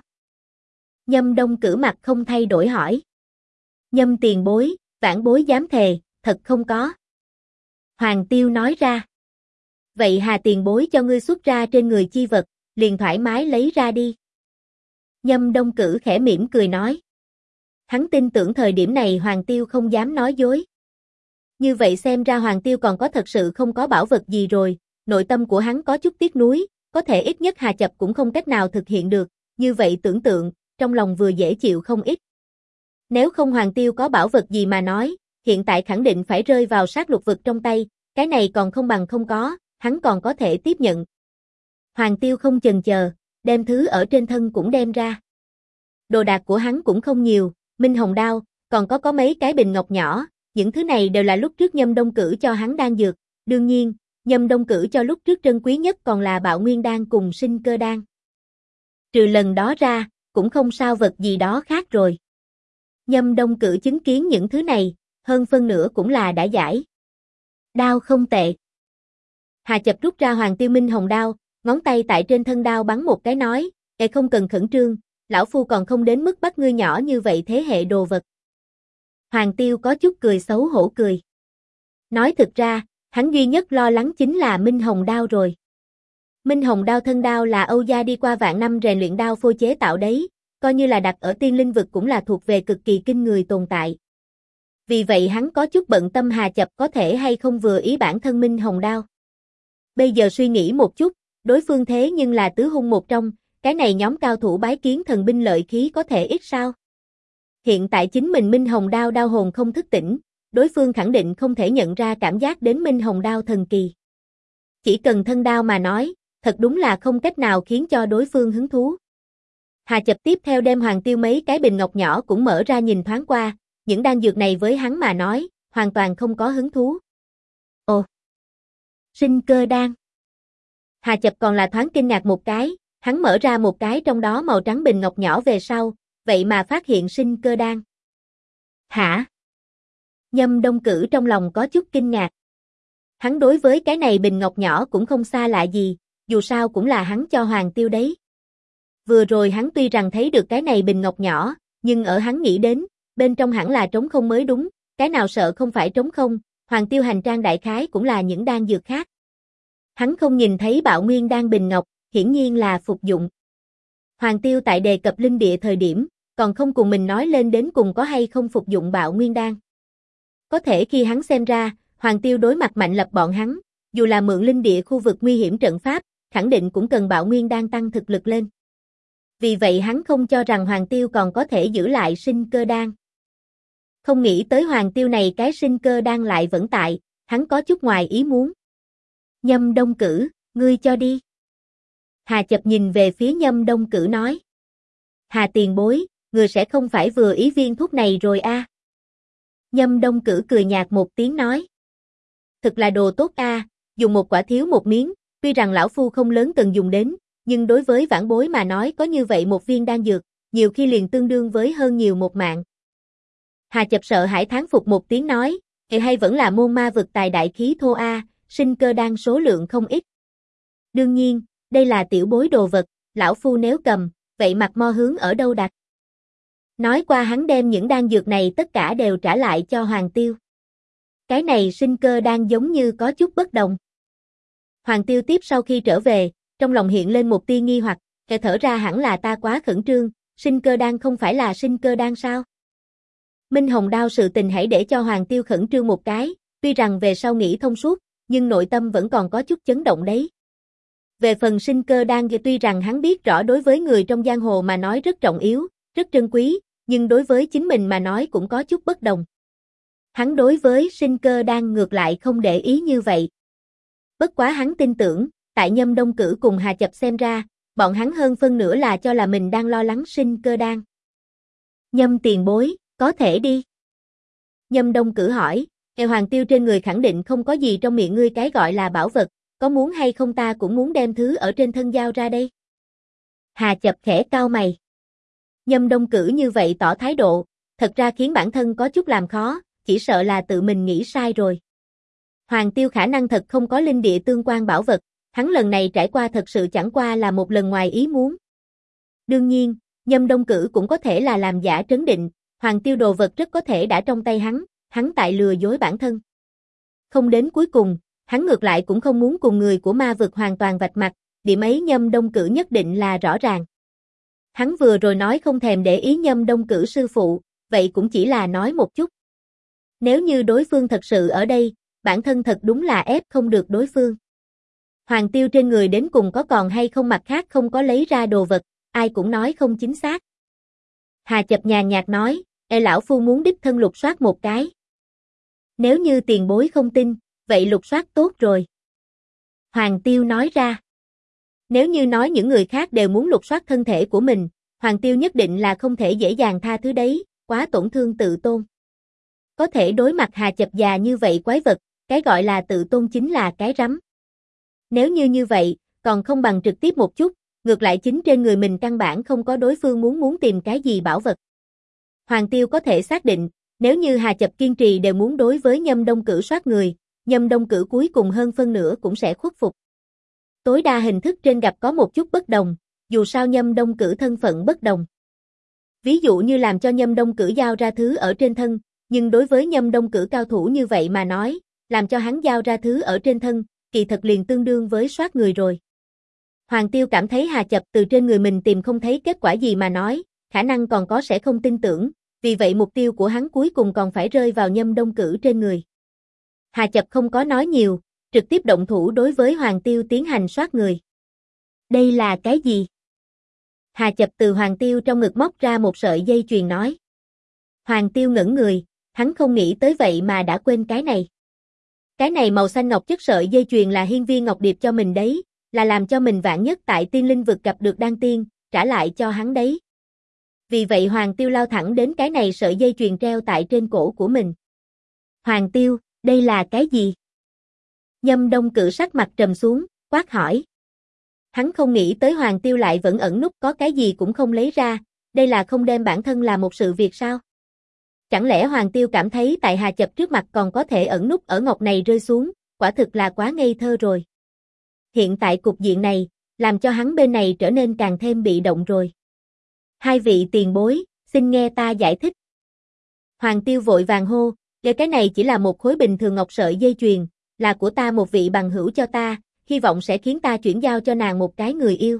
Nhâm Đông Cử mặt không thay đổi hỏi. Nhâm tiền bối, vãn bối dám thề, thật không có. Hoàng Tiêu nói ra. Vậy Hà tiền bối cho ngươi xuất ra trên người chi vật, liền thoải mái lấy ra đi. Nhâm Đông Cử khẽ mỉm cười nói. Hắn tin tưởng thời điểm này Hoàng Tiêu không dám nói dối. Như vậy xem ra Hoàng Tiêu còn có thật sự không có bảo vật gì rồi, nội tâm của hắn có chút tiếc nuối, có thể ít nhất Hà Chập cũng không cách nào thực hiện được, như vậy tưởng tượng, trong lòng vừa dễ chịu không ít. Nếu không Hoàng Tiêu có bảo vật gì mà nói, hiện tại khẳng định phải rơi vào sát lục vực trong tay, cái này còn không bằng không có, hắn còn có thể tiếp nhận. Hoàng Tiêu không chần chờ, đem thứ ở trên thân cũng đem ra. Đồ đạc của hắn cũng không nhiều, minh hồng đao, còn có mấy cái bình ngọc nhỏ, những thứ này đều là lúc trước Nhâm Đông Cử cho hắn đan dược, đương nhiên, Nhâm Đông Cử cho lúc trước trân quý nhất còn là Bạo Nguyên đan cùng Sinh Cơ đan. Trừ lần đó ra, cũng không sao vật gì đó khác rồi. Nhâm Đông Cử chứng kiến những thứ này, hơn phân nửa cũng là đã giải. Đao không tệ. Hà Chập rút ra Hoàng Tiêu Minh Hồng đao, ngón tay tại trên thân đao bắn một cái nói, không cần khẩn trương, lão phu còn không đến mức bắt ngươi nhỏ như vậy thế hệ đồ vật. Hoàng Tiêu có chút cười xấu hổ cười. Nói thực ra, hắn duy nhất lo lắng chính là Minh Hồng đao rồi. Minh Hồng đao thân đao là Âu gia đi qua vạn năm rèn luyện đao phôi chế tạo đấy, coi như là đặt ở tiên linh vực cũng là thuộc về cực kỳ kinh người tồn tại. Vì vậy hắn có chút bận tâm Hà Chập có thể hay không vừa ý bản thân Minh Hồng đao. Bây giờ suy nghĩ một chút, đối phương thế nhưng là tứ hung một trong, cái này nhóm cao thủ bái kiến thần binh lợi khí có thể ít sao? Hiện tại chính mình Minh Hồng đao đao hồn không thức tỉnh, đối phương khẳng định không thể nhận ra cảm giác đến Minh Hồng đao thần kỳ. Chỉ cần thân đao mà nói, thật đúng là không cách nào khiến cho đối phương hứng thú. Hà Chập tiếp theo đem Hoàng Tiêu mấy cái bình ngọc nhỏ cũng mở ra nhìn thoáng qua, những đan dược này với hắn mà nói, hoàn toàn không có hứng thú. Ồ! Sinh cơ đan. Hà Chập còn là thoáng kinh ngạc một cái, hắn mở ra một cái trong đó màu trắng bình ngọc nhỏ về sau, vậy mà phát hiện sinh cơ đan. Hả? Nhâm Đông Cử trong lòng có chút kinh ngạc. Hắn đối với cái này bình ngọc nhỏ cũng không xa lạ gì, dù sao cũng là hắn cho Hoàng Tiêu đấy. Vừa rồi hắn tuy rằng thấy được cái này bình ngọc nhỏ, nhưng ở hắn nghĩ đến, bên trong hẳn là trống không mới đúng, cái nào sợ không phải trống không, Hoàng Tiêu hành trang đại khái cũng là những đan dược khác. Hắn không nhìn thấy Bạo Nguyên đan bình ngọc, hiển nhiên là phục dụng. Hoàng Tiêu tại đề cập linh địa thời điểm, còn không cùng mình nói lên đến cùng có hay không phục dụng Bạo Nguyên đan. Có thể khi hắn xem ra, Hoàng Tiêu đối mặt Mạnh Lập bọn hắn, dù là mượn linh địa khu vực nguy hiểm trận pháp, khẳng định cũng cần Bạo Nguyên đan tăng thực lực lên. Vì vậy hắn không cho rằng Hoàng Tiêu còn có thể giữ lại sinh cơ đan. Không nghĩ tới Hoàng Tiêu này cái sinh cơ đan lại vẫn tại, hắn có chút ngoài ý muốn. Nhâm Đông Cử, ngươi cho đi. Hà Chập nhìn về phía Nhâm Đông Cử nói. Hà tiền bối, ngươi sẽ không phải vừa ý viên thuốc này rồi a? Nhâm Đông Cử cười nhạt một tiếng nói. Thực là đồ tốt a, dùng một quả thiếu một miếng, tuy rằng lão phu không lớn cần dùng đến, nhưng đối với vãn bối mà nói có như vậy một viên đan dược, nhiều khi liền tương đương với hơn nhiều một mạng. Hà Chập sợ hãi thán phục một tiếng nói, hay vẫn là môn ma vực tài đại khí thô a, sinh cơ đan số lượng không ít. Đương nhiên, đây là tiểu bối đồ vật, lão phu nếu cầm, vậy mặt mo hướng ở đâu đặt? Nói qua hắn đem những đan dược này tất cả đều trả lại cho Hoàng Tiêu. Cái này sinh cơ đan giống như có chút bất đồng. Hoàng Tiêu tiếp sau khi trở về, trong lòng hiện lên một tia nghi hoặc, thở ra hẳn là ta quá khẩn trương, sinh cơ đan không phải là sinh cơ đan sao? Minh Hồng đao sự tình hãy để cho Hoàng Tiêu khẩn trương một cái, tuy rằng về sau nghĩ thông suốt, nhưng nội tâm vẫn còn có chút chấn động đấy. Về phần sinh cơ đan thì tuy rằng hắn biết rõ đối với người trong giang hồ mà nói rất trọng yếu, rất trân quý, nhưng đối với chính mình mà nói cũng có chút bất đồng. Hắn đối với sinh cơ đan ngược lại không để ý như vậy. Bất quá hắn tin tưởng, tại Nhâm Đông Cử cùng Hà Chập xem ra, bọn hắn hơn phân nửa là cho là mình đang lo lắng sinh cơ đan. Nhâm tiền bối, có thể đi. Nhâm Đông Cử hỏi, Hoàng Tiêu trên người khẳng định không có gì trong miệng ngươi cái gọi là bảo vật, có muốn hay không ta cũng muốn đem thứ ở trên thân giao ra đây. Hà Chập khẽ cau mày. Nhâm Đông Cử như vậy tỏ thái độ, thật ra khiến bản thân có chút làm khó, chỉ sợ là tự mình nghĩ sai rồi. Hoàng Tiêu khả năng thật không có linh địa tương quan bảo vật, hắn lần này trải qua thật sự chẳng qua là một lần ngoài ý muốn. Đương nhiên, Nhâm Đông Cử cũng có thể là làm giả trấn định, Hoàng Tiêu đồ vật rất có thể đã trong tay hắn tại lừa dối bản thân. Không đến cuối cùng, hắn ngược lại cũng không muốn cùng người của ma vực hoàn toàn vạch mặt, điểm ấy Nhâm Đông Cử nhất định là rõ ràng. Hắn vừa rồi nói không thèm để ý Nhâm Đông Cử sư phụ, vậy cũng chỉ là nói một chút. Nếu như đối phương thật sự ở đây, bản thân thật đúng là ép không được đối phương. Hoàng Tiêu trên người đến cùng có còn hay không mặt khác không có lấy ra đồ vật, ai cũng nói không chính xác. Hà Chập nhàn nhạt nói, lão phu muốn đích thân lục soát một cái. Nếu như tiền bối không tin, vậy lục soát tốt rồi. Hoàng Tiêu nói ra. Nếu như nói những người khác đều muốn lục soát thân thể của mình, Hoàng Tiêu nhất định là không thể dễ dàng tha thứ đấy, quá tổn thương tự tôn. Có thể đối mặt Hà Chập già như vậy quái vật, cái gọi là tự tôn chính là cái rắm. Nếu như vậy, còn không bằng trực tiếp một chút, ngược lại chính trên người mình căn bản không có đối phương muốn tìm cái gì bảo vật. Hoàng Tiêu có thể xác định, nếu như Hà Chập kiên trì đều muốn đối với Nhâm Đông Cử soát người, Nhâm Đông Cử cuối cùng hơn phân nửa cũng sẽ khuất phục. Tối đa hình thức trên gặp có một chút bất đồng, dù sao Nhâm Đông Cử thân phận bất đồng. Ví dụ như làm cho Nhâm Đông Cử giao ra thứ ở trên thân, nhưng đối với Nhâm Đông Cử cao thủ như vậy mà nói, làm cho hắn giao ra thứ ở trên thân, kỳ thật liền tương đương với soát người rồi. Hoàng Tiêu cảm thấy Hà Chập từ trên người mình tìm không thấy kết quả gì mà nói, khả năng còn có sẽ không tin tưởng, vì vậy mục tiêu của hắn cuối cùng còn phải rơi vào Nhâm Đông Cử trên người. Hà Chập không có nói nhiều, trực tiếp động thủ đối với Hoàng Tiêu tiến hành soát người. Đây là cái gì? Hà Chập từ Hoàng Tiêu trong ngực móc ra một sợi dây chuyền nói. Hoàng Tiêu ngẩn người, hắn không nghĩ tới vậy mà đã quên cái này. Cái này màu xanh ngọc chất sợi dây chuyền là Hiên Viên Ngọc Điệp cho mình đấy, là làm cho mình vạn nhất tại Tiên Linh vực gặp được đan tiên, trả lại cho hắn đấy. Vì vậy Hoàng Tiêu lao thẳng đến cái này sợi dây chuyền treo tại trên cổ của mình. Hoàng Tiêu, đây là cái gì? Nhâm Đông Cử sắc mặt trầm xuống, quát hỏi. Hắn không nghĩ tới Hoàng Tiêu lại vẫn ẩn nút có cái gì cũng không lấy ra, đây là không đem bản thân là một sự việc sao? Chẳng lẽ Hoàng Tiêu cảm thấy tại Hà Chập trước mặt còn có thể ẩn nút ở ngọc này rơi xuống, quả thực là quá ngây thơ rồi. Hiện tại cục diện này, làm cho hắn bên này trở nên càng thêm bị động rồi. Hai vị tiền bối, xin nghe ta giải thích. Hoàng Tiêu vội vàng hô, cái này chỉ là một khối bình thường ngọc sợi dây chuyền, là của ta một vị bằng hữu cho ta, hy vọng sẽ khiến ta chuyển giao cho nàng một cái người yêu.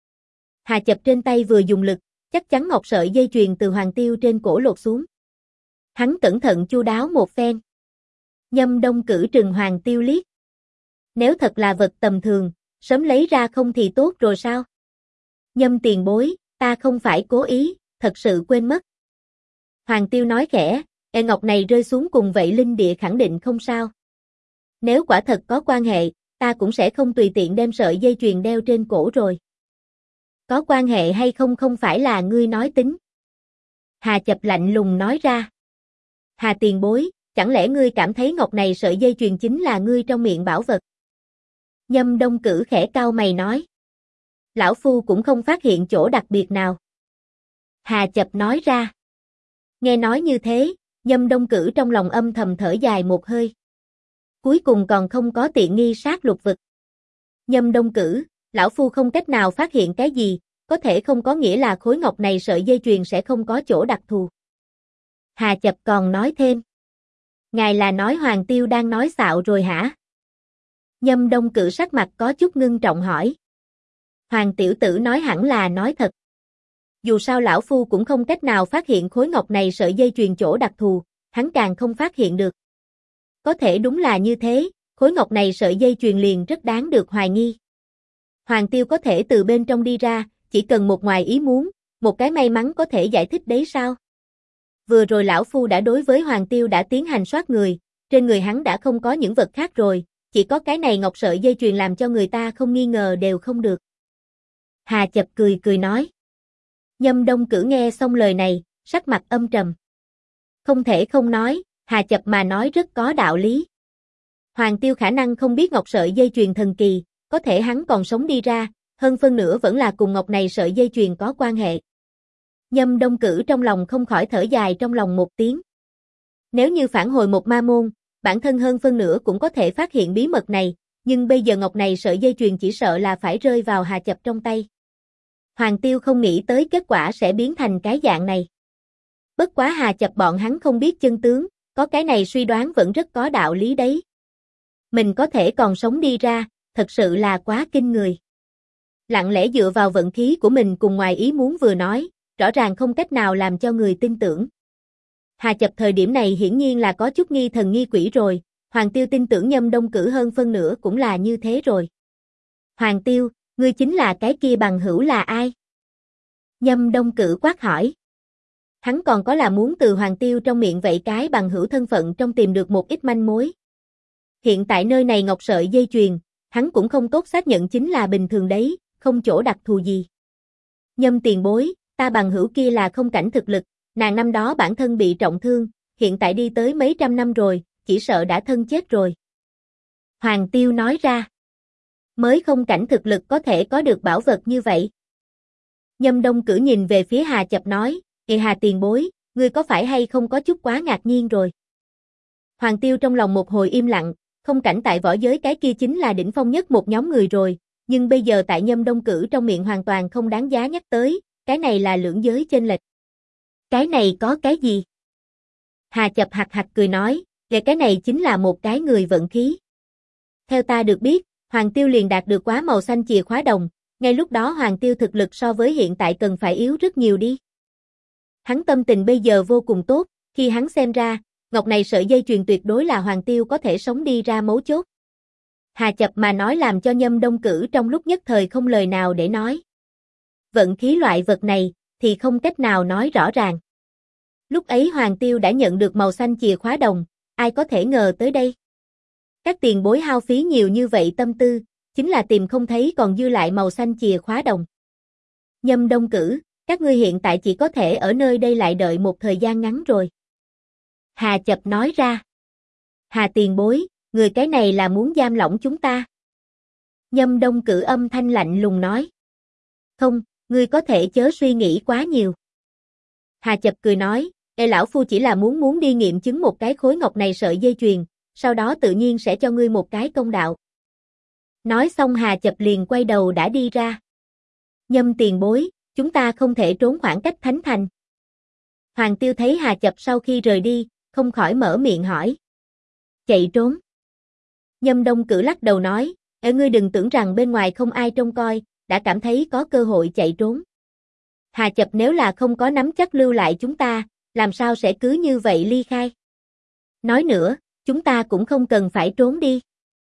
Hà Chập trên tay vừa dùng lực, chắc chắn ngọc sợi dây chuyền từ Hoàng Tiêu trên cổ lột xuống. Hắn cẩn thận chu đáo một phen. Nhâm Đông Cử trừng Hoàng Tiêu liếc. Nếu thật là vật tầm thường, sớm lấy ra không thì tốt rồi sao? Nhâm tiền bối, ta không phải cố ý, thật sự quên mất. Hoàng Tiêu nói khẽ, ngọc này rơi xuống cùng vậy linh địa khẳng định không sao. Nếu quả thật có quan hệ, ta cũng sẽ không tùy tiện đem sợi dây chuyền đeo trên cổ rồi. Có quan hệ hay không không phải là ngươi nói tính. Hà Chập lạnh lùng nói ra. Hà tiền bối, chẳng lẽ ngươi cảm thấy ngọc này sợi dây chuyền chính là ngươi trong miệng bảo vật? Nhâm Đông Cử khẽ cau mày nói. Lão Phu cũng không phát hiện chỗ đặc biệt nào. Hà Chập nói ra. Nghe nói như thế, Nhâm Đông Cử trong lòng âm thầm thở dài một hơi. Cuối cùng còn không có tiện nghi sát lục vực. Nhâm Đông Cử, Lão Phu không cách nào phát hiện cái gì, có thể không có nghĩa là khối ngọc này sợi dây chuyền sẽ không có chỗ đặc thù. Hà Chập còn nói thêm. Ngài là nói Hoàng Tiêu đang nói xạo rồi hả? Nhâm Đông Cử sắc mặt có chút ngưng trọng hỏi. Hoàng tiểu tử nói hẳn là nói thật. Dù sao lão Phu cũng không cách nào phát hiện khối ngọc này sợi dây chuyền chỗ đặc thù, hắn càng không phát hiện được. Có thể đúng là như thế, khối ngọc này sợi dây chuyền liền rất đáng được hoài nghi. Hoàng Tiêu có thể từ bên trong đi ra, chỉ cần một ngoài ý muốn, một cái may mắn có thể giải thích đấy sao? Vừa rồi lão Phu đã đối với Hoàng Tiêu đã tiến hành soát người, trên người hắn đã không có những vật khác rồi, chỉ có cái này ngọc sợi dây chuyền làm cho người ta không nghi ngờ đều không được. Hà Chập cười cười nói. Nhâm Đông Cử nghe xong lời này, sắc mặt âm trầm. Không thể không nói, Hà Chập mà nói rất có đạo lý. Hoàng Tiêu khả năng không biết ngọc sợi dây chuyền thần kỳ, có thể hắn còn sống đi ra, hơn phân nửa vẫn là cùng ngọc này sợi dây chuyền có quan hệ. Nhâm Đông Cử trong lòng không khỏi thở dài trong lòng một tiếng. Nếu như phản hồi một ma môn, bản thân hơn phân nửa cũng có thể phát hiện bí mật này, nhưng bây giờ ngọc này sợi dây chuyền chỉ sợ là phải rơi vào Hà Chập trong tay. Hoàng Tiêu không nghĩ tới kết quả sẽ biến thành cái dạng này. Bất quá Hà Chập bọn hắn không biết chân tướng, có cái này suy đoán vẫn rất có đạo lý đấy. Mình có thể còn sống đi ra, thật sự là quá kinh người. Lặng lẽ dựa vào vận khí của mình cùng ngoài ý muốn vừa nói, rõ ràng không cách nào làm cho người tin tưởng. Hà Chập thời điểm này hiển nhiên là có chút nghi thần nghi quỷ rồi, Hoàng Tiêu tin tưởng Nhâm Đông Cử hơn phân nửa cũng là như thế rồi. Hoàng Tiêu, ngươi chính là cái kia bằng hữu là ai? Nhâm Đông Cử quát hỏi. Hắn còn có là muốn từ Hoàng Tiêu trong miệng vậy cái bằng hữu thân phận trong tìm được một ít manh mối. Hiện tại nơi này ngọc sợi dây chuyền, hắn cũng không tốt xác nhận chính là bình thường đấy, không chỗ đặc thù gì. Nhâm tiền bối, ta bằng hữu kia là không cảnh thực lực, nàng năm đó bản thân bị trọng thương, hiện tại đi tới mấy trăm năm rồi, chỉ sợ đã thân chết rồi. Hoàng Tiêu nói ra. mới không cảnh thực lực có thể có được bảo vật như vậy. Nhâm Đông Cử nhìn về phía Hà Chập nói, Hà tiền bối, ngươi có phải hay không có chút quá ngạc nhiên rồi. Hoàng Tiêu trong lòng một hồi im lặng, không cảnh tại võ giới cái kia chính là đỉnh phong nhất một nhóm người rồi, nhưng bây giờ tại Nhâm Đông Cử trong miệng hoàn toàn không đáng giá nhắc tới, cái này là lưỡng giới chênh lệch. Cái này có cái gì? Hà Chập hạc hạc cười nói, cái này chính là một cái người vận khí. Theo ta được biết, Hoàng Tiêu liền đạt được quá màu xanh chìa khóa đồng, ngay lúc đó Hoàng Tiêu thực lực so với hiện tại cần phải yếu rất nhiều đi. Hắn tâm tình bây giờ vô cùng tốt, khi hắn xem ra, ngọc này sợi dây chuyền tuyệt đối là Hoàng Tiêu có thể sống đi ra mấu chốt. Hà Chập mà nói làm cho Nhâm Đông Cử trong lúc nhất thời không lời nào để nói. Vận khí loại vật này, thì không cách nào nói rõ ràng. Lúc ấy Hoàng Tiêu đã nhận được màu xanh chìa khóa đồng, ai có thể ngờ tới đây. Các tiền bối hao phí nhiều như vậy tâm tư, chính là tìm không thấy còn dư lại màu xanh chìa khóa đồng. Nhâm Đông Cử, các ngươi hiện tại chỉ có thể ở nơi đây lại đợi một thời gian ngắn rồi. Hà Chập nói ra. Hà tiền bối, người cái này là muốn giam lỏng chúng ta. Nhâm Đông Cử âm thanh lạnh lùng nói. Không, ngươi có thể chớ suy nghĩ quá nhiều. Hà Chập cười nói, lão phu chỉ là muốn đi nghiệm chứng một cái khối ngọc này sợi dây chuyền, sau đó tự nhiên sẽ cho ngươi một cái công đạo. Nói xong Hà Chập liền quay đầu đã đi ra. Nhâm tiền bối, chúng ta không thể trốn khoảng cách Thánh Thành. Hoàng Tiêu thấy Hà Chập sau khi rời đi, không khỏi mở miệng hỏi. Chạy trốn. Nhâm Đông Cử lắc đầu nói, ngươi đừng tưởng rằng bên ngoài không ai trông coi, đã cảm thấy có cơ hội chạy trốn. Hà Chập nếu là không có nắm chắc lưu lại chúng ta, làm sao sẽ cứ như vậy ly khai. Nói nữa, chúng ta cũng không cần phải trốn đi.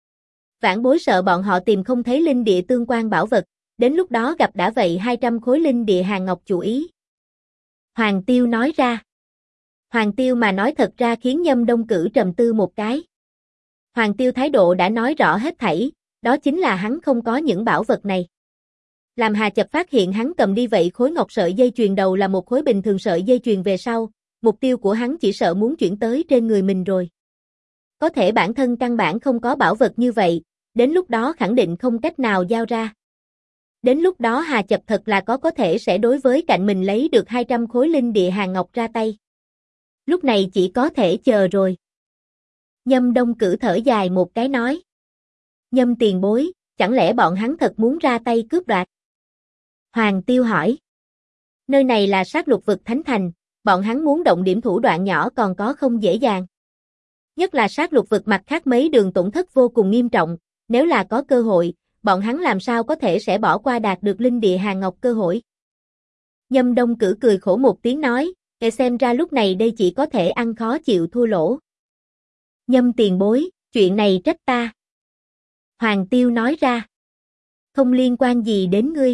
Vãn Bối sợ bọn họ tìm không thấy linh địa tương quan bảo vật, đến lúc đó gặp đã vậy 200 khối linh địa hàng ngọc chủ ý. Hoàng Tiêu nói ra. Hoàng Tiêu mà nói thật ra khiến Nhâm Đông Cử trầm tư một cái. Hoàng Tiêu thái độ đã nói rõ hết thảy, đó chính là hắn không có những bảo vật này. Làm Hà Chập phát hiện hắn cầm đi vậy khối ngọc sợi dây chuyền đầu là một khối bình thường sợi dây chuyền về sau, mục tiêu của hắn chỉ sợ muốn chuyển tới trên người mình rồi. Có thể bản thân căn bản không có bảo vật như vậy, đến lúc đó khẳng định không cách nào giao ra. Đến lúc đó Hà Chập thật là có thể sẽ đối với cạnh mình lấy được 200 khối linh địa hàng ngọc ra tay. Lúc này chỉ có thể chờ rồi. Nhâm Đông Cử thở dài một cái nói. Nhâm tiền bối, chẳng lẽ bọn hắn thật muốn ra tay cướp đoạt? Hoàng Tiêu hỏi. Nơi này là sát lục vực Thánh Thành, bọn hắn muốn động điểm thủ đoạn nhỏ còn có không dễ dàng. Nhất là sát lục vực mặt khác mấy đường tổn thất vô cùng nghiêm trọng, nếu là có cơ hội, bọn hắn làm sao có thể sẽ bỏ qua đạt được linh địa hàng ngọc cơ hội. Nhâm Đông Cử cười khổ một tiếng nói, xem ra lúc này đây chỉ có thể ăn khó chịu thua lỗ. Nhâm tiền bối, chuyện này trách ta. Hoàng Tiêu nói ra. Không liên quan gì đến ngươi.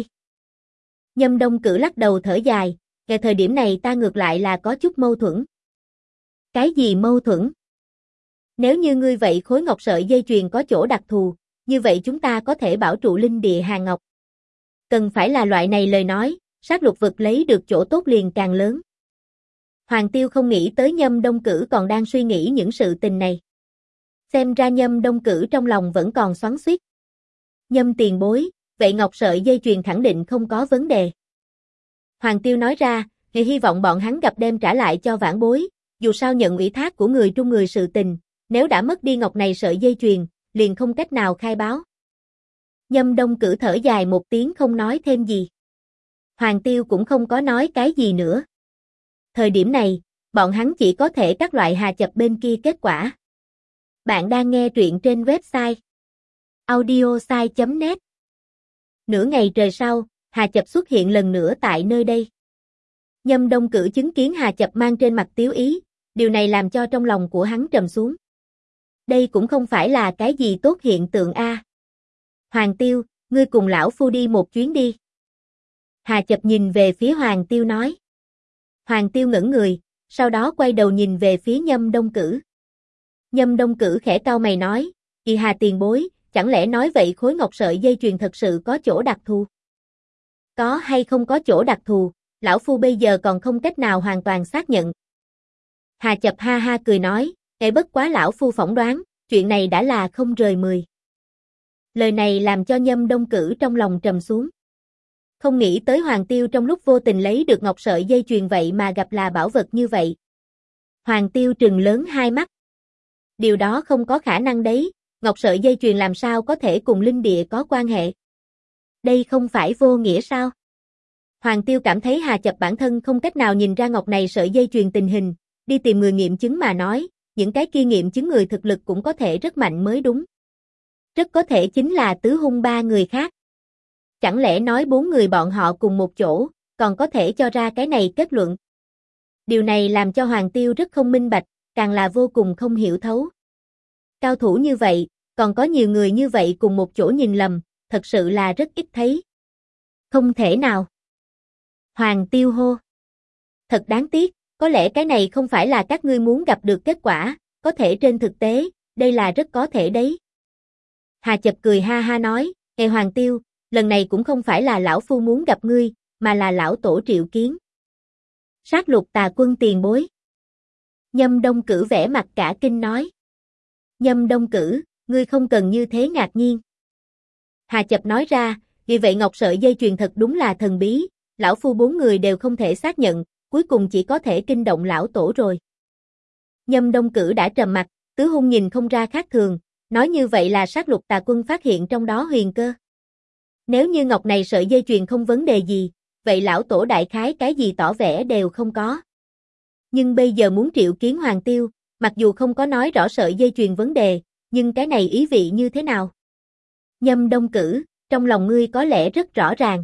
Nhâm Đông Cử lắc đầu thở dài, thời điểm này ta ngược lại là có chút mâu thuẫn. Cái gì mâu thuẫn? Nếu như ngươi vậy khối ngọc sợi dây chuyền có chỗ đặc thù, như vậy chúng ta có thể bảo trụ linh địa hàng ngọc. Cần phải là loại này lời nói, sát lục vực lấy được chỗ tốt liền càng lớn. Hoàng Tiêu không nghĩ tới Nhâm Đông Cử còn đang suy nghĩ những sự tình này. Xem ra Nhâm Đông Cử trong lòng vẫn còn xoắn xuýt. Nhâm tiền bối, vậy ngọc sợi dây chuyền khẳng định không có vấn đề. Hoàng Tiêu nói ra, thì hy vọng bọn hắn gặp đem trả lại cho Vãn Bối, dù sao nhận ủy thác của người trung người sự tình, nếu đã mất đi ngọc này sợi dây chuyền, liền không cách nào khai báo. Nhâm Đông Cử thở dài một tiếng không nói thêm gì. Hoàng Tiêu cũng không có nói cái gì nữa. Thời điểm này, bọn hắn chỉ có thể các loại Hà Chập bên kia kết quả. Bạn đang nghe truyện trên website audiosai.net. Nửa ngày trời sau, Hà Chập xuất hiện lần nữa tại nơi đây. Nhâm Đông Cử chứng kiến Hà Chập mang trên mặt tiếu ý, điều này làm cho trong lòng của hắn trầm xuống. Đây cũng không phải là cái gì tốt hiện tượng a. Hoàng Tiêu, ngươi cùng lão phu đi một chuyến đi. Hà Chập nhìn về phía Hoàng Tiêu nói. Hoàng Tiêu ngẩn người, sau đó quay đầu nhìn về phía Nhâm Đông Cử. Nhâm Đông Cử khẽ cau mày nói, Hà tiền bối, chẳng lẽ nói vậy khối ngọc sợi dây chuyền thật sự có chỗ đặc thù? Có hay không có chỗ đặc thù, lão phu bây giờ còn không cách nào hoàn toàn xác nhận. Hà Chập ha ha cười nói, bất quá lão phu phỏng đoán, chuyện này đã là không rời 10. Lời này làm cho Nhâm Đông Cử trong lòng trầm xuống. Không nghĩ tới Hoàng Tiêu trong lúc vô tình lấy được ngọc sợi dây chuyền vậy mà gặp là bảo vật như vậy. Hoàng Tiêu trừng lớn hai mắt. Điều đó không có khả năng đấy, ngọc sợi dây chuyền làm sao có thể cùng linh địa có quan hệ. Đây không phải vô nghĩa sao? Hoàng Tiêu cảm thấy Hà Chập bản thân không cách nào nhìn ra ngọc này sợi dây chuyền tình hình, đi tìm người nghiệm chứng mà nói, những cái kia nghiệm chứng người thực lực cũng có thể rất mạnh mới đúng. Rất có thể chính là tứ hung ba người khác. Chẳng lẽ nói 4 người bọn họ cùng một chỗ, còn có thể cho ra cái này kết luận. Điều này làm cho Hoàng Tiêu rất không minh bạch, càng là vô cùng không hiểu thấu. Cao thủ như vậy, còn có nhiều người như vậy cùng một chỗ nhìn lầm, thật sự là rất ít thấy. Không thể nào. Hoàng Tiêu hô. Thật đáng tiếc, có lẽ cái này không phải là các ngươi muốn gặp được kết quả, có thể trên thực tế, đây là rất có thể đấy. Hà Chập cười ha ha nói, Hoàng Tiêu, lần này cũng không phải là lão phu muốn gặp ngươi, mà là lão tổ triệu kiến. Sát lục tà quân tiền bối. Nhâm Đông Cử vẻ mặt cả kinh nói. Nhâm Đông Cử, ngươi không cần như thế ngạc nhiên. Hà Chập nói ra, vì vậy ngọc sợi dây chuyền thật đúng là thần bí, lão phu 4 người đều không thể xác nhận, cuối cùng chỉ có thể kinh động lão tổ rồi. Nhâm Đông Cử đã trầm mặt, tứ hung nhìn không ra khác thường, nói như vậy là sát lục tà quân phát hiện trong đó huyền cơ. Nếu như ngọc này sợi dây chuyền không vấn đề gì, vậy lão tổ đại khái cái gì tỏ vẻ đều không có. Nhưng bây giờ muốn triệu kiến Hoàng Tiêu, mặc dù không có nói rõ sợi dây chuyền vấn đề, nhưng cái này ý vị như thế nào? Nhâm Đông Cử, trong lòng ngươi có lẽ rất rõ ràng.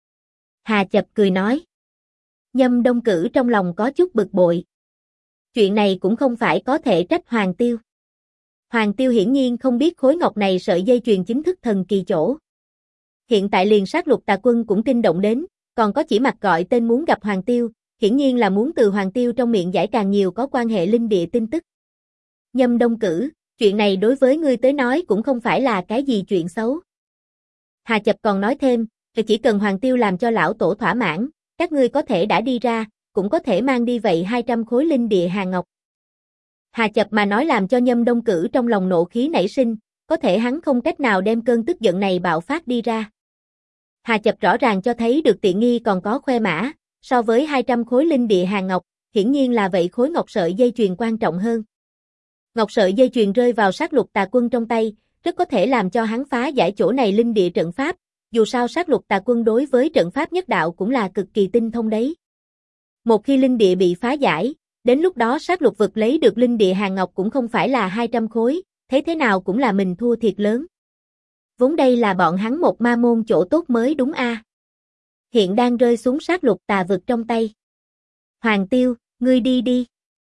Hà Chập cười nói. Nhâm Đông Cử trong lòng có chút bực bội. Chuyện này cũng không phải có thể trách Hoàng Tiêu. Hoàng Tiêu hiển nhiên không biết khối ngọc này sợi dây chuyền chính thức thần kỳ chỗ. Hiện tại liền sát lục tà quân cũng kinh động đến, còn có chỉ mặt gọi tên muốn gặp Hoàng Tiêu, hiển nhiên là muốn từ Hoàng Tiêu trong miệng giải càng nhiều có quan hệ linh địa tin tức. Nhâm Đông Cử, chuyện này đối với ngươi tới nói cũng không phải là cái gì chuyện xấu. Hà Chập còn nói thêm, chỉ cần Hoàng Tiêu làm cho lão tổ thỏa mãn, các ngươi có thể đã đi ra, cũng có thể mang đi vậy 200 khối linh địa hàng ngọc. Hà Chập mà nói làm cho Nhâm Đông Cử trong lòng nộ khí nảy sinh, có thể hắn không cách nào đem cơn tức giận này bạo phát đi ra. Hà Chập rõ ràng cho thấy được tiện nghi còn có khoe mã, so với 200 khối linh địa hàng ngọc, hiển nhiên là vậy khối ngọc sợi dây chuyền quan trọng hơn. Ngọc sợi dây chuyền rơi vào sát lục tà quân trong tay, rất có thể làm cho hắn phá giải chỗ này linh địa trận pháp, dù sao sát lục tà quân đối với trận pháp nhất đạo cũng là cực kỳ tinh thông đấy. Một khi linh địa bị phá giải, đến lúc đó sát lục vực lấy được linh địa hàng ngọc cũng không phải là 200 khối, thế nào cũng là mình thua thiệt lớn. Vốn đây là bọn hắn một ma môn chỗ tốt mới đúng a. Hiện đang rơi xuống sát lục tà vực trong tay. Hoàng Tiêu, ngươi đi đi.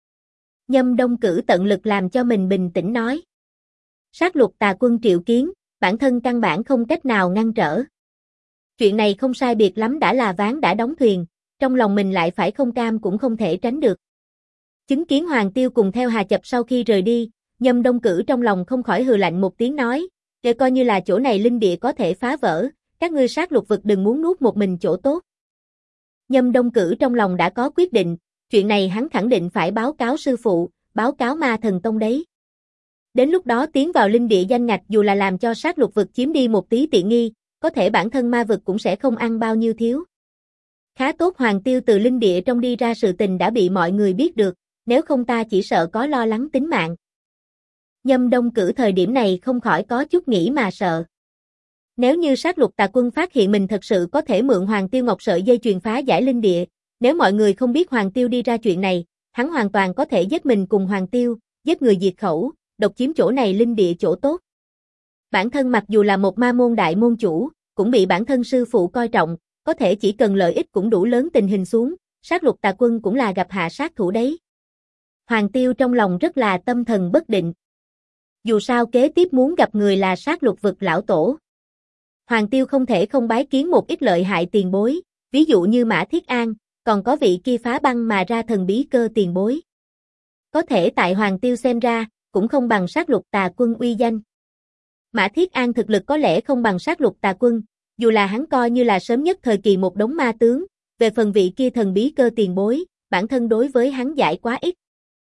Nhâm Đông Cử tận lực làm cho mình bình tĩnh nói. Sát lục tà quân triệu kiến, bản thân căn bản không cách nào ngăn trở. Chuyện này không sai biệt lắm đã là ván đã đóng thuyền, trong lòng mình lại phải không cam cũng không thể tránh được. Chứng kiến Hoàng Tiêu cùng theo Hà Chập sau khi rời đi, Nhâm Đông Cử trong lòng không khỏi hừ lạnh một tiếng nói, để coi như là chỗ này linh địa có thể phá vỡ, các ngươi sát lục vực đừng muốn nuốt một mình chỗ tốt. Nhâm Đông Cử trong lòng đã có quyết định, chuyện này hắn khẳng định phải báo cáo sư phụ, báo cáo Ma Thần Tông đấy. Đến lúc đó tiến vào linh địa danh ngạch dù là làm cho sát lục vực chiếm đi một tí tiện nghi, có thể bản thân ma vực cũng sẽ không ăn bao nhiêu thiếu. Khá tốt Hoàng Tiêu từ linh địa trong đi ra sự tình đã bị mọi người biết được, nếu không ta chỉ sợ có lo lắng tính mạng. Nhâm Đông Cử thời điểm này không khỏi có chút nghĩ mà sợ. Nếu như sát lục tà quân phát hiện mình thật sự có thể mượn Hoàng Tiêu ngọc sợi dây chuyền phá giải linh địa, nếu mọi người không biết Hoàng Tiêu đi ra chuyện này, hắn hoàn toàn có thể giết mình cùng Hoàng Tiêu, giết người diệt khẩu, độc chiếm chỗ này linh địa chỗ tốt. Bản thân mặc dù là một ma môn đại môn chủ, cũng bị bản thân sư phụ coi trọng, có thể chỉ cần lợi ích cũng đủ lớn tình hình xuống, sát lục tà quân cũng là gặp hạ sát thủ đấy. Hoàng Tiêu trong lòng rất là tâm thần bất định. Dù sao kế tiếp muốn gặp người là sát lục vực lão tổ. Hoàng Tiêu không thể không bái kiến một ít lợi hại tiền bối, ví dụ như Mã Thiết An, còn có vị kia phá băng mà ra thần bí cơ tiền bối. Có thể tại Hoàng Tiêu xem ra, cũng không bằng sát lục tà quân uy danh. Mã Thiết An thực lực có lẽ không bằng sát lục tà quân, dù là hắn coi như là sớm nhất thời kỳ một đống ma tướng, về phần vị kia thần bí cơ tiền bối, bản thân đối với hắn giải quá ít.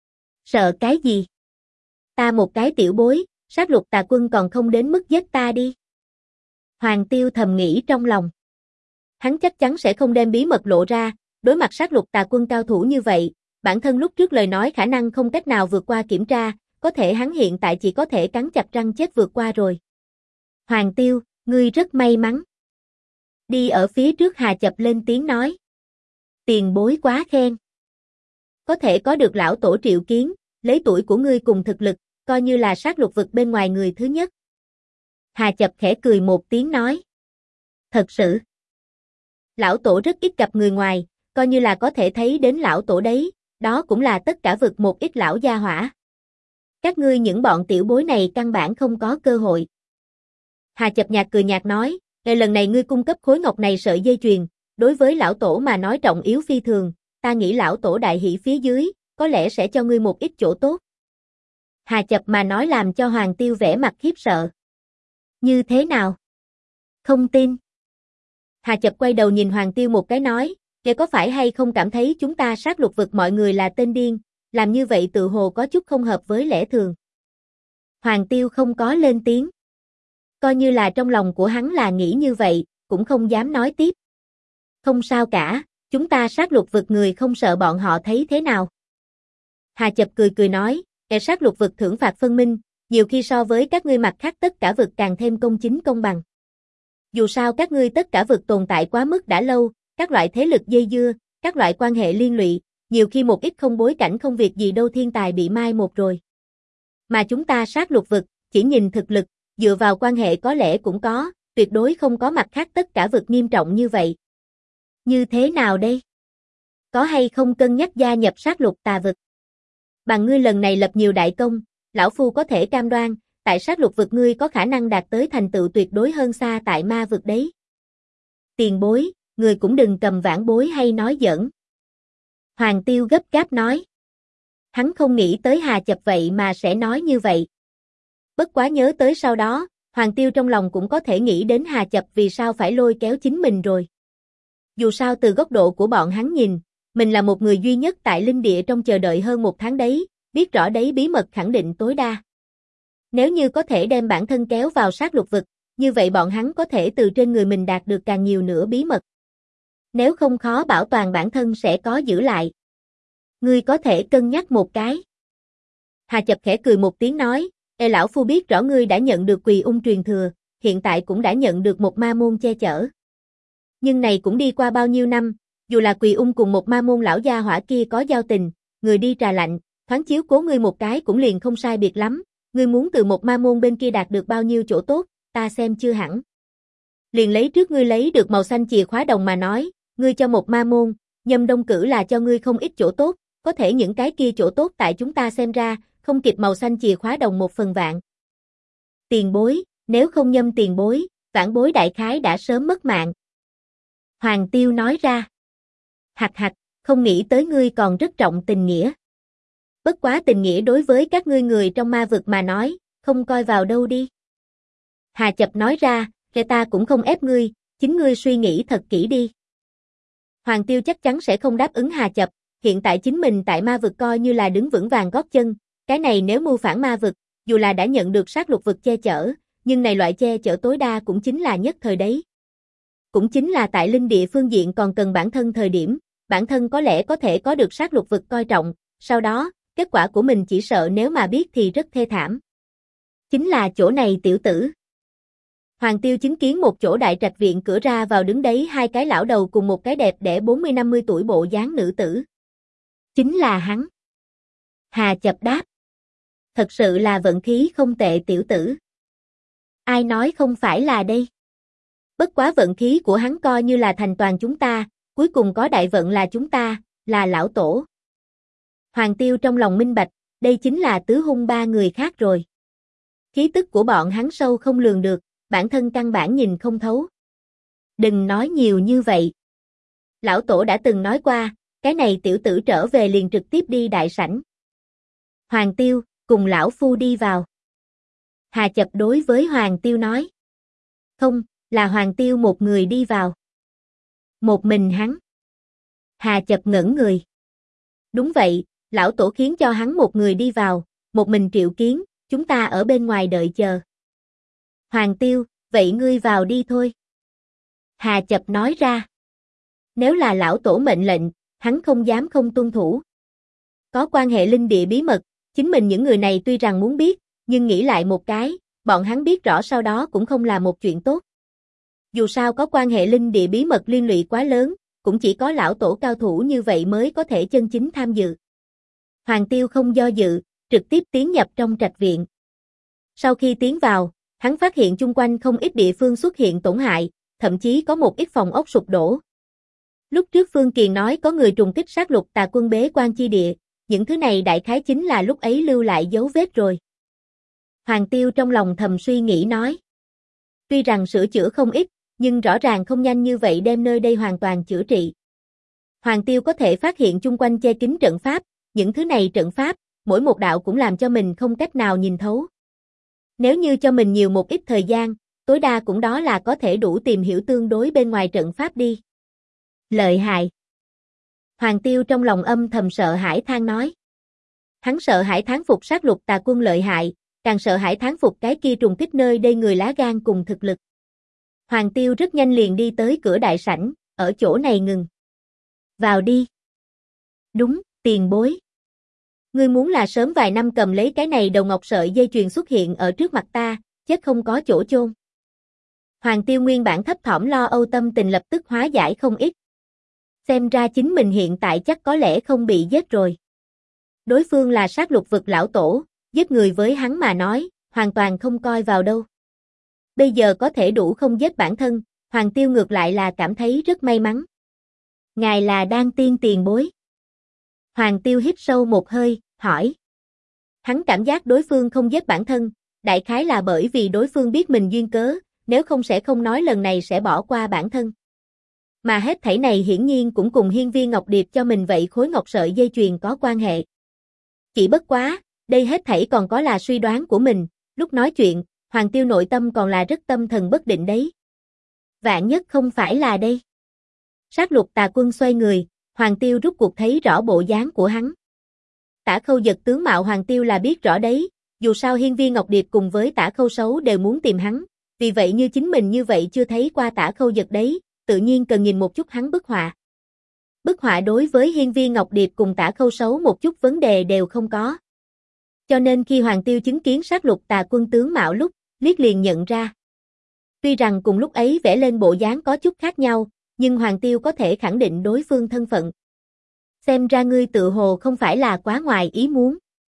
Sợ cái gì? Ta một cái tiểu bối, sát lục tà quân còn không đến mức giết ta đi. Hoàng Tiêu thầm nghĩ trong lòng. Hắn chắc chắn sẽ không đem bí mật lộ ra, đối mặt sát lục tà quân cao thủ như vậy, bản thân lúc trước lời nói khả năng không cách nào vượt qua kiểm tra, có thể hắn hiện tại chỉ có thể cắn chặt răng chết vượt qua rồi. Hoàng Tiêu, ngươi rất may mắn. Đi ở phía trước Hà Chập lên tiếng nói. Tiền bối quá khen. Có thể có được lão tổ triệu kiến, lấy tuổi của ngươi cùng thực lực, coi như là sát lục vực bên ngoài người thứ nhất. Hà Chập khẽ cười một tiếng nói. Thật sự. Lão tổ rất ít gặp người ngoài, coi như là có thể thấy đến lão tổ đấy, đó cũng là tất cả vực một ít lão gia hỏa. Các ngươi những bọn tiểu bối này căn bản không có cơ hội. Hà Chập nhạt cười nhạt nói, lần này ngươi cung cấp khối ngọc này sợi dây chuyền, đối với lão tổ mà nói trọng yếu phi thường, ta nghĩ lão tổ đại hỷ phía dưới, có lẽ sẽ cho ngươi một ít chỗ tốt. Hà Chập mà nói làm cho Hoàng Tiêu vẻ mặt khiếp sợ. Như thế nào? Không tin. Hà Chập quay đầu nhìn Hoàng Tiêu một cái nói, nghe có phải hay không cảm thấy chúng ta sát lục vực mọi người là tên điên, làm như vậy tự hồ có chút không hợp với lẽ thường. Hoàng Tiêu không có lên tiếng. Coi như là trong lòng của hắn là nghĩ như vậy, cũng không dám nói tiếp. Không sao cả, chúng ta sát lục vực người không sợ bọn họ thấy thế nào. Hà Chập cười cười nói, sát lục vực thưởng phạt phân minh, nhiều khi so với các ngươi mặt khác tất cả vực càng thêm công chính công bằng. Dù sao các ngươi tất cả vực tồn tại quá mức đã lâu, các loại thế lực dây dưa, các loại quan hệ liên lụy, nhiều khi một ít không bối cảnh không việc gì đâu thiên tài bị mai một rồi. Mà chúng ta sát lục vực, chỉ nhìn thực lực, dựa vào quan hệ có lẽ cũng có, tuyệt đối không có mặt khác tất cả vực nghiêm trọng như vậy. Như thế nào đây? Có hay không cân nhắc gia nhập sát lục tà vực? Bằng ngươi lần này lập nhiều đại công, lão phu có thể cam đoan, tại sát lục vực ngươi có khả năng đạt tới thành tựu tuyệt đối hơn xa tại ma vực đấy. Tiền bối, người cũng đừng cầm vãn bối hay nói giỡn. Hoàng Tiêu gấp gáp nói. Hắn không nghĩ tới Hà Chập vậy mà sẽ nói như vậy. Bất quá nhớ tới sau đó, Hoàng Tiêu trong lòng cũng có thể nghĩ đến Hà Chập vì sao phải lôi kéo chính mình rồi. Dù sao từ góc độ của bọn hắn nhìn, mình là một người duy nhất tại linh địa trong chờ đợi hơn một tháng đấy, biết rõ đấy bí mật khẳng định tối đa. Nếu như có thể đem bản thân kéo vào sát lục vực, như vậy bọn hắn có thể từ trên người mình đạt được càng nhiều nữa bí mật. Nếu không khó bảo toàn bản thân sẽ có giữ lại. Ngươi có thể cân nhắc một cái. Hà Chập khẽ cười một tiếng nói, lão phu biết rõ ngươi đã nhận được Quỳ Ung truyền thừa, hiện tại cũng đã nhận được một ma môn che chở. Nhưng này cũng đi qua bao nhiêu năm, dù là Quỳ Ung cùng một ma môn lão gia hỏa kia có giao tình, người đi trà lạnh, thoáng chiếu cố ngươi một cái cũng liền không sai biệt lắm, ngươi muốn từ một ma môn bên kia đạt được bao nhiêu chỗ tốt, ta xem chưa hẳn. Liền lấy trước ngươi lấy được màu xanh chìa khóa đồng mà nói, ngươi cho một ma môn, Nhâm Đông Cử là cho ngươi không ít chỗ tốt, có thể những cái kia chỗ tốt tại chúng ta xem ra, không kịp màu xanh chìa khóa đồng 1/1000. Tiền bối, nếu không Nhâm tiền bối, vãn bối đại khái đã sớm mất mạng. Hoàng Tiêu nói ra. Hạch hạch, không nghĩ tới ngươi còn rất trọng tình nghĩa. Bất quá tình nghĩa đối với các ngươi người trong ma vực mà nói, không coi vào đâu đi. Hà Chập nói ra, kẻ ta cũng không ép ngươi, chính ngươi suy nghĩ thật kỹ đi. Hoàng Tiêu chắc chắn sẽ không đáp ứng Hà Chập, hiện tại chính mình tại ma vực coi như là đứng vững vàng gót chân, cái này nếu mưu phản ma vực, dù là đã nhận được sát lục vực che chở, nhưng này loại che chở tối đa cũng chính là nhất thời đấy. Cũng chính là tại linh địa phương diện còn cần bản thân thời điểm, bản thân có lẽ có thể có được sát lục vực coi trọng, sau đó, kết quả của mình chỉ sợ nếu mà biết thì rất thê thảm. Chính là chỗ này tiểu tử. Hoàng Tiêu chứng kiến một chỗ đại trạch viện cửa ra vào đứng đấy hai cái lão đầu cùng một cái đẹp đẽ 40-50 tuổi bộ dáng nữ tử. Chính là hắn. Hà Chập đáp. Thật sự là vận khí không tệ tiểu tử. Ai nói không phải là đây? Bất quá vận khí của hắn coi như là thành toàn chúng ta, cuối cùng có đại vận là chúng ta, là lão tổ. Hoàng Tiêu trong lòng minh bạch, đây chính là tứ hung ba người khác rồi. Khí tức của bọn hắn sâu không lường được, bản thân căn bản nhìn không thấu. Đừng nói nhiều như vậy. Lão tổ đã từng nói qua, cái này tiểu tử trở về liền trực tiếp đi đại sảnh. Hoàng Tiêu, cùng lão phu đi vào. Hà Chập đối với Hoàng Tiêu nói. Không, là Hoàng Tiêu một người đi vào. Một mình hắn. Hà Chập ngẩn người. Đúng vậy, lão tổ khiến cho hắn một người đi vào, một mình Triệu Kiến, chúng ta ở bên ngoài đợi chờ. Hoàng Tiêu, Vậy ngươi vào đi thôi. Hà Chập nói ra. Nếu là lão tổ mệnh lệnh, hắn không dám không tuân thủ. Có quan hệ linh địa bí mật, chính mình những người này tuy rằng muốn biết, nhưng nghĩ lại một cái, bọn hắn biết rõ sau đó cũng không là một chuyện tốt. Dù sao có quan hệ linh địa bí mật liên lụy quá lớn, cũng chỉ có lão tổ cao thủ như vậy mới có thể chân chính tham dự. Hoàng Tiêu không do dự, trực tiếp tiến nhập trong trạch viện. Sau khi tiến vào, hắn phát hiện chung quanh không ít địa phương xuất hiện tổn hại, thậm chí có một ít phòng ốc sụp đổ. Lúc trước Phương Kiền nói có người trùng kích sát lục tà quân bế quan chi địa, những thứ này đại khái chính là lúc ấy lưu lại dấu vết rồi. Hoàng Tiêu trong lòng thầm suy nghĩ nói. Tuy rằng sửa chữa không ít, nhưng rõ ràng không nhanh như vậy đem nơi đây hoàn toàn chữa trị. Hoàng Tiêu có thể phát hiện chung quanh che kín trận pháp, những thứ này trận pháp, mỗi một đạo cũng làm cho mình không cách nào nhìn thấu. Nếu như cho mình nhiều một ít thời gian, tối đa cũng đó là có thể đủ tìm hiểu tương đối bên ngoài trận pháp đi. Lợi hại. Hoàng Tiêu trong lòng âm thầm sợ hãi than nói. Hắn sợ hãi thán phục sát lục tà quân lợi hại, càng sợ hãi thán phục cái kia trùng kích nơi đây người lá gan cùng thực lực. Hoàng Tiêu rất nhanh liền đi tới cửa đại sảnh, ở chỗ này ngừng. Vào đi. Đúng, tiền bối. Ngươi muốn là sớm vài năm cầm lấy cái này đầu ngọc sợi dây chuyền xuất hiện ở trước mặt ta, chết không có chỗ chôn. Hoàng Tiêu nguyên bản thấp thỏm lo âu tâm tình lập tức hóa giải không ít. Xem ra chính mình hiện tại chắc có lẽ không bị giết rồi. Đối phương là sát lục vực lão tổ, giết người với hắn mà nói, hoàn toàn không coi vào đâu. Bây giờ có thể đủ không giết bản thân, Hoàng Tiêu ngược lại là cảm thấy rất may mắn. Ngài là Đan Tiên tiền bối. Hoàng Tiêu hít sâu một hơi, hỏi. Hắn cảm giác đối phương không giết bản thân, đại khái là bởi vì đối phương biết mình duyên cớ, nếu không sẽ không nói lần này sẽ bỏ qua bản thân. Mà hết thảy này hiển nhiên cũng cùng hiên viên ngọc điệp cho mình vậy khối ngọc sợi dây chuyền có quan hệ. Chỉ bất quá, đây hết thảy còn có là suy đoán của mình, lúc nói chuyện, Hoàng Tiêu nội tâm còn là rất tâm thần bất định đấy. Vạn nhất không phải là đây. Sát lục tà quân xoay người, Hoàng Tiêu rút cuộc thấy rõ bộ dáng của hắn. Tả Khâu Dật tướng mạo Hoàng Tiêu là biết rõ đấy, dù sao hiên viên ngọc điệp cùng với Tả Khâu Sấu đều muốn tìm hắn, vì vậy như chính mình như vậy chưa thấy qua Tả Khâu Dật đấy, tự nhiên cần nhìn một chút hắn bức họa. Bức họa đối với hiên viên ngọc điệp cùng Tả Khâu Sấu một chút vấn đề đều không có. Cho nên khi Hoàng Tiêu chứng kiến sát lục tà quân tướng mạo lúc, liếc liền nhận ra. Tuy rằng cùng lúc ấy vẽ lên bộ dáng có chút khác nhau, nhưng Hoàng Tiêu có thể khẳng định đối phương thân phận. Xem ra ngươi tự hồ không phải là quá ngoài ý muốn.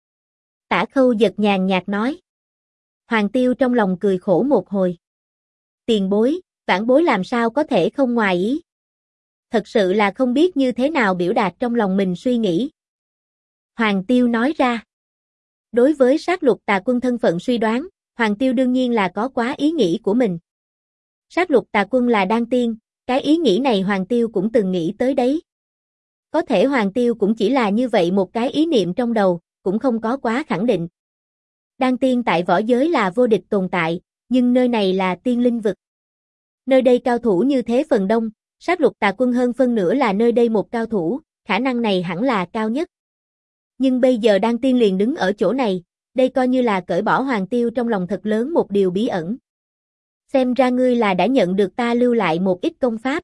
Tả Khâu Dật nhàn nhạt nói. Hoàng Tiêu trong lòng cười khổ một hồi. Tiền bối, vãn bối làm sao có thể không ngoài ý. Thật sự là không biết như thế nào biểu đạt trong lòng mình suy nghĩ. Hoàng Tiêu nói ra. Đối với sát lục tà quân thân phận suy đoán, Hoàng Tiêu đương nhiên là có quá ý nghĩ của mình. Sát lục tà quân là đan tiên, cái ý nghĩ này Hoàng Tiêu cũng từng nghĩ tới đấy. Có thể Hoàng Tiêu cũng chỉ là như vậy một cái ý niệm trong đầu, cũng không có quá khẳng định. Đan tiên tại võ giới là vô địch tồn tại, nhưng nơi này là tiên linh vực. Nơi đây cao thủ như thế phần đông, sát lục tà quân hơn phân nửa là nơi đây một cao thủ, khả năng này hẳn là cao nhất. Nhưng bây giờ đan tiên liền đứng ở chỗ này, đây coi như là cởi bỏ Hoàng Tiêu trong lòng thật lớn một điều bí ẩn. Xem ra ngươi là đã nhận được ta lưu lại một ít công pháp.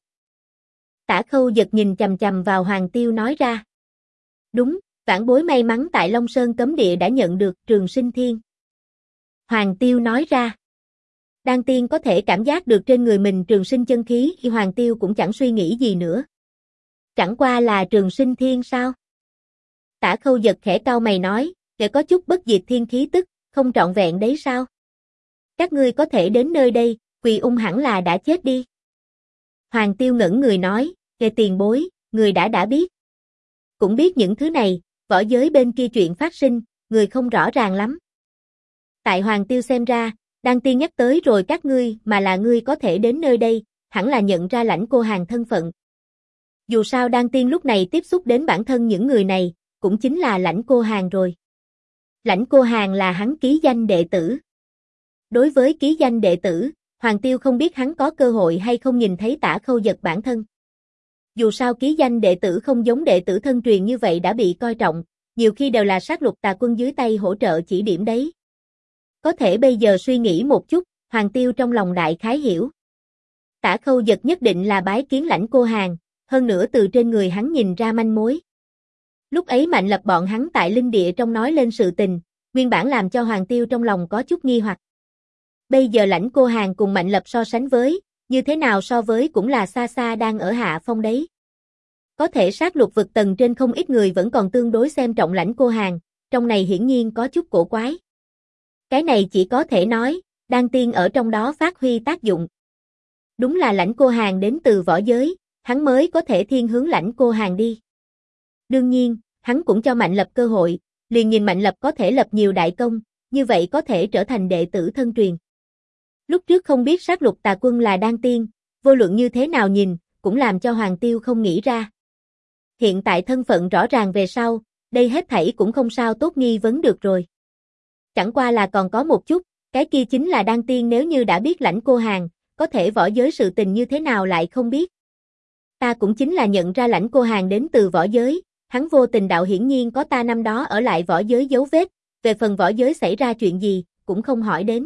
Tả Khâu Dật nhìn chằm chằm vào Hoàng Tiêu nói ra. Đúng, vãn bối may mắn tại Long Sơn cấm địa đã nhận được Trường Sinh Thiên. Hoàng Tiêu nói ra. Đan tiên có thể cảm giác được trên người mình trường sinh chân khí, Hoàng Tiêu cũng chẳng suy nghĩ gì nữa. Chẳng qua là Trường Sinh Thiên sao? Tả Khâu Dật khẽ cau mày nói, để có chút bất diệt thiên khí tức, không trọn vẹn đấy sao? Các ngươi có thể đến nơi đây, Quỳ Ung hẳn là đã chết đi. Hoàng Tiêu ngẩn người nói, kề tiền bối, người đã biết. Cũng biết những thứ này, võ giới bên kia chuyện phát sinh, người không rõ ràng lắm. Tại Hoàng Tiêu xem ra, Đan tiên nhắc tới rồi các ngươi mà là ngươi có thể đến nơi đây, hẳn là nhận ra Lãnh Cô Hàn thân phận. Dù sao Đan tiên lúc này tiếp xúc đến bản thân những người này, cũng chính là Lãnh Cô Hàn rồi. Lãnh Cô Hàn là hắn ký danh đệ tử. Đối với ký danh đệ tử, Hoàng Tiêu không biết hắn có cơ hội hay không nhìn thấy Tả Khâu Dật bản thân. Dù sao ký danh đệ tử không giống đệ tử thân truyền như vậy đã bị coi trọng, nhiều khi đều là sát lục tà quân dưới tay hỗ trợ chỉ điểm đấy. Có thể bây giờ suy nghĩ một chút, Hoàng Tiêu trong lòng đại khái hiểu. Tả Khâu Dật nhất định là bái kiến Lãnh Cô Hàn, hơn nữa từ trên người hắn nhìn ra manh mối. Lúc ấy Mạnh Lập bọn hắn tại linh địa trong nói lên sự tình, nguyên bản làm cho Hoàng Tiêu trong lòng có chút nghi hoặc. Bây giờ Lãnh Cô Hàn cùng Mạnh Lập so sánh với, như thế nào so với cũng là xa xa đang ở hạ phong đấy. Có thể sát lục vực tầng trên không ít người vẫn còn tương đối xem trọng Lãnh Cô Hàn, trong này hiển nhiên có chút cổ quái. Cái này chỉ có thể nói, đan tiên ở trong đó phát huy tác dụng. Đúng là Lãnh Cô Hàn đến từ võ giới, hắn mới có thể thiên hướng Lãnh Cô Hàn đi. Đương nhiên, hắn cũng cho Mạnh Lập cơ hội, liền nhìn Mạnh Lập có thể lập nhiều đại công, như vậy có thể trở thành đệ tử thân truyền. Lúc trước không biết sát lục tà quân là đan tiên, vô luận như thế nào nhìn, cũng làm cho Hoàng Tiêu không nghĩ ra. Hiện tại thân phận rõ ràng về sau, đây hết thảy cũng không sao tốt nghi vấn được rồi. Chẳng qua là còn có một chút, cái kia chính là đan tiên nếu như đã biết Lãnh Cô Hàn, có thể võ giới sự tình như thế nào lại không biết. Ta cũng chính là nhận ra Lãnh Cô Hàn đến từ võ giới, hắn vô tình đạo hiển nhiên có ta năm đó ở lại võ giới dấu vết, về phần võ giới xảy ra chuyện gì, cũng không hỏi đến.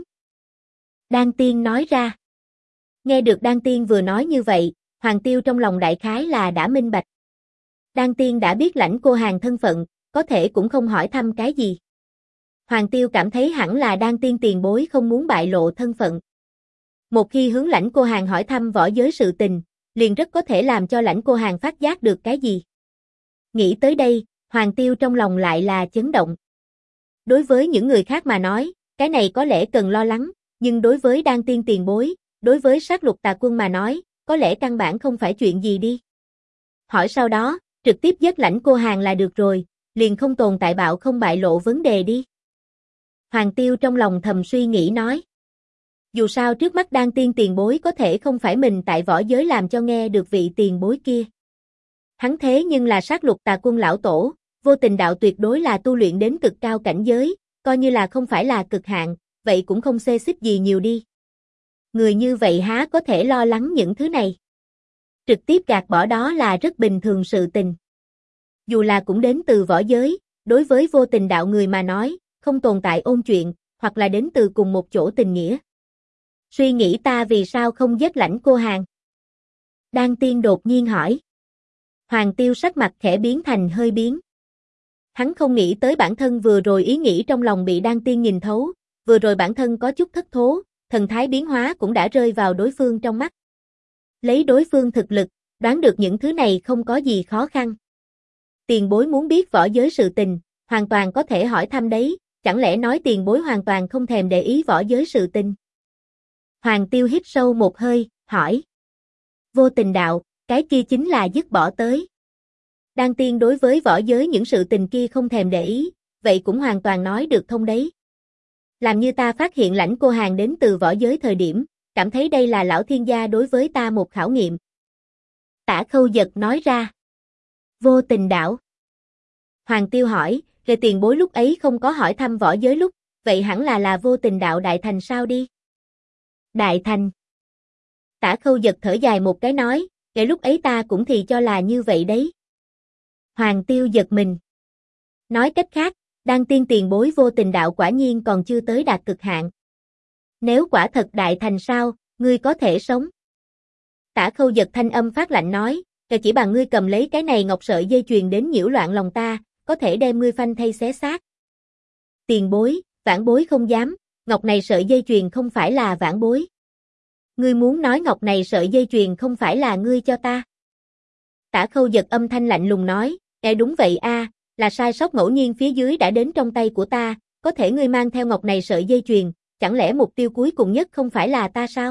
Đan tiên nói ra. Nghe được Đan tiên vừa nói như vậy, Hoàng Tiêu trong lòng đại khái là đã minh bạch. Đan tiên đã biết Lãnh Cô Hàn thân phận, có thể cũng không hỏi thăm cái gì. Hoàng Tiêu cảm thấy hẳn là Đan tiên tiền bối không muốn bại lộ thân phận. Một khi hướng Lãnh Cô Hàn hỏi thăm võ giới sự tình, liền rất có thể làm cho Lãnh Cô Hàn phát giác được cái gì. Nghĩ tới đây, Hoàng Tiêu trong lòng lại là chấn động. Đối với những người khác mà nói, cái này có lẽ cần lo lắng, nhưng đối với Đan tiên tiền bối, đối với sát lục tà quân mà nói, có lẽ căn bản không phải chuyện gì đi. Hỏi sau đó, trực tiếp giết Lãnh Cô Hàn là được rồi, liền không tồn tại bạo không bại lộ vấn đề đi. Hoàng Tiêu trong lòng thầm suy nghĩ nói. Dù sao trước mắt Đan tiên tiền bối có thể không phải mình tại võ giới làm cho nghe được vị tiền bối kia. Hắn thế nhưng là sát lục tà quân lão tổ, vô tình đạo tuyệt đối là tu luyện đến cực cao cảnh giới, coi như là không phải là cực hạn, vậy cũng không xê xích gì nhiều đi. Người như vậy há có thể lo lắng những thứ này. Trực tiếp gạt bỏ đó là rất bình thường sự tình. Dù là cũng đến từ võ giới, đối với vô tình đạo người mà nói, không tồn tại ôn chuyện, hoặc là đến từ cùng một chỗ tình nghĩa. Suy nghĩ ta vì sao không giết Lãnh Cô Hàn? Đan tiên đột nhiên hỏi. Hoàng Tiêu sắc mặt khẽ biến thành hơi biến. Hắn không nghĩ tới bản thân vừa rồi ý nghĩ trong lòng bị Đan tiên nhìn thấu, vừa rồi bản thân có chút thất thố, thần thái biến hóa cũng đã rơi vào đối phương trong mắt. Lấy đối phương thực lực, đoán được những thứ này không có gì khó khăn. Tiền bối muốn biết võ giới sự tình, hoàn toàn có thể hỏi thăm đấy, chẳng lẽ nói tiền bối hoàn toàn không thèm để ý võ giới sự tình. Hoàng Tiêu hít sâu một hơi, hỏi. Vô tình đạo, cái kia chính là dứt bỏ tới. Đan tiên đối với võ giới những sự tình kia không thèm để ý, vậy cũng hoàn toàn nói được thông đấy. Làm như ta phát hiện Lãnh Cô Hàn đến từ võ giới thời điểm, cảm thấy đây là lão thiên gia đối với ta một khảo nghiệm. Tả Khâu Dật nói ra. Vô tình đạo. Hoàng Tiêu hỏi, về tiền bối lúc ấy không có hỏi thăm võ giới lúc, vậy hẳn là vô tình đạo đại thành sao đi? Đại thành. Tả Khâu Dật thở dài một cái nói, để lúc ấy ta cũng thì cho là như vậy đấy. Hoàng Tiêu giật mình. Nói cách khác, Đan tiên tiền bối vô tình đạo quả nhiên còn chưa tới đạt cực hạn. Nếu quả thật đại thành sao, ngươi có thể sống. Tả Khâu Dật thanh âm phát lạnh nói, chỉ bằng ngươi cầm lấy cái này ngọc sợi dây chuyền đến nhiễu loạn lòng ta, có thể đem ngươi phanh thay xé xác. Tiền bối, vãn bối không dám, ngọc này sợi dây chuyền không phải là vãn bối. Ngươi muốn nói ngọc này sợi dây chuyền không phải là ngươi cho ta. Tả Khâu Dật âm thanh lạnh lùng nói, đúng vậy a, là sai sót ngẫu nhiên phía dưới đã đến trong tay của ta, có thể ngươi mang theo ngọc này sợi dây chuyền, chẳng lẽ mục tiêu cuối cùng nhất không phải là ta sao?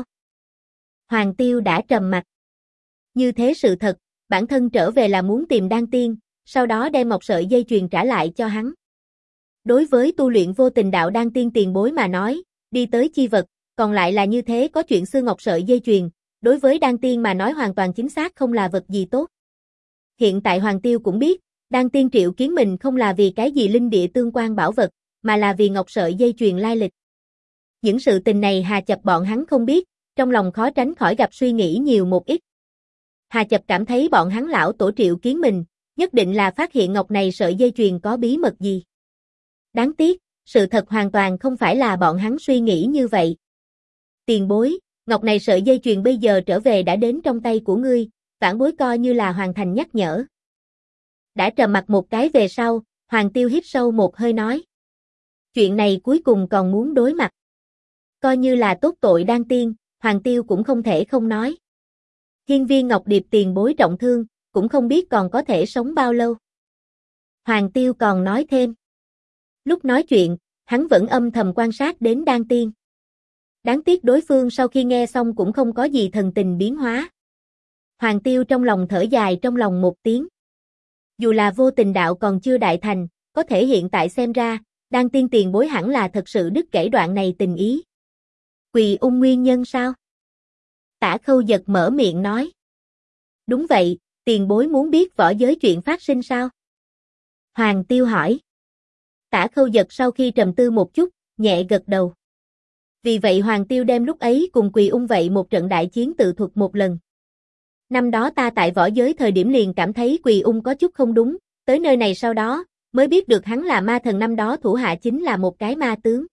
Hoàng Tiêu đã trầm mặt. Như thế sự thật, bản thân trở về là muốn tìm Đan tiên, sau đó đem ngọc sợi dây chuyền trả lại cho hắn. Đối với tu luyện vô tình đạo Đan tiên tiền bối mà nói, đi tới chi vật, còn lại là như thế có chuyện xưa ngọc sợi dây chuyền, đối với Đan tiên mà nói hoàn toàn chính xác không là vật gì tốt. Hiện tại Hoàng Tiêu cũng biết, Đan tiên triệu kiến mình không là vì cái gì linh địa tương quan bảo vật, mà là vì ngọc sợi dây chuyền lai lịch. Những sự tình này Hà Chập bọn hắn không biết, trong lòng khó tránh khỏi gặp suy nghĩ nhiều một ít. Hà Chập cảm thấy bọn hắn lão tổ triệu kiến mình, nhất định là phát hiện ngọc này sợi dây chuyền có bí mật gì. Đáng tiếc, sự thật hoàn toàn không phải là bọn hắn suy nghĩ như vậy. Tiền bối, ngọc này sợi dây chuyền bây giờ trở về đã đến trong tay của ngươi, vãn bối coi như là hoàn thành nhắc nhở. Đã trầm mặt một cái về sau, Hoàng Tiêu hít sâu một hơi nói. Chuyện này cuối cùng còn muốn đối mặt. Coi như là tốt tội đang tiên, Hoàng Tiêu cũng không thể không nói. Hiên viên Ngọc Điệp tiền bối trọng thương, cũng không biết còn có thể sống bao lâu. Hoàng Tiêu còn nói thêm. Lúc nói chuyện, hắn vẫn âm thầm quan sát đến đan tiên. Đáng tiếc đối phương sau khi nghe xong cũng không có gì thần tình biến hóa. Hoàng Tiêu trong lòng thở dài trong lòng một tiếng. Dù là vô tình đạo còn chưa đại thành, có thể hiện tại xem ra, đan tiên tiền bối hẳn là thật sự đứt gãy đoạn này tình ý. Quỳ ung nguyên nhân sao? Tả Khâu Dật mở miệng nói. Đúng vậy, tiền bối muốn biết võ giới chuyện phát sinh sao? Hoàng Tiêu hỏi. Tả Khâu Dật sau khi trầm tư một chút, nhẹ gật đầu. Vì vậy Hoàng Tiêu đem lúc ấy cùng Quỳ ung vậy một trận đại chiến tự thuật một lần. Năm đó ta tại võ giới thời điểm liền cảm thấy Quỳ ung có chút không đúng, tới nơi này sau đó, mới biết được hắn là ma thần năm đó thủ hạ chính là một cái ma tướng.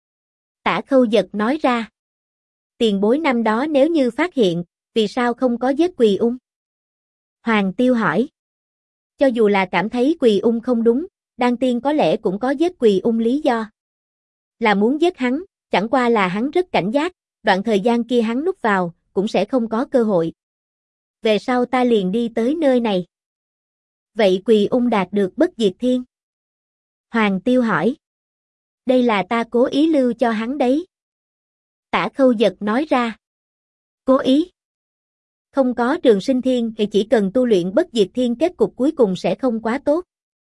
Tả Khâu Dật nói ra. Tiền bối năm đó nếu như phát hiện, vì sao không có giết Quỳ ung? Hoàng Tiêu hỏi. Cho dù là cảm thấy Quỳ ung không đúng, đan tiên có lẽ cũng có giết Quỳ ung lý do. Là muốn giết hắn, chẳng qua là hắn rất cảnh giác, đoạn thời gian kia hắn núp vào, cũng sẽ không có cơ hội. Về sau ta liền đi tới nơi này. Vậy Quỳ ung đạt được bất diệt thiên? Hoàng Tiêu hỏi. Đây là ta cố ý lưu cho hắn đấy. Tả Khâu Dật nói ra. Cố ý? Không có Trường Sinh Thiên thì chỉ cần tu luyện bất diệt thiên kết cục cuối cùng sẽ không quá tốt.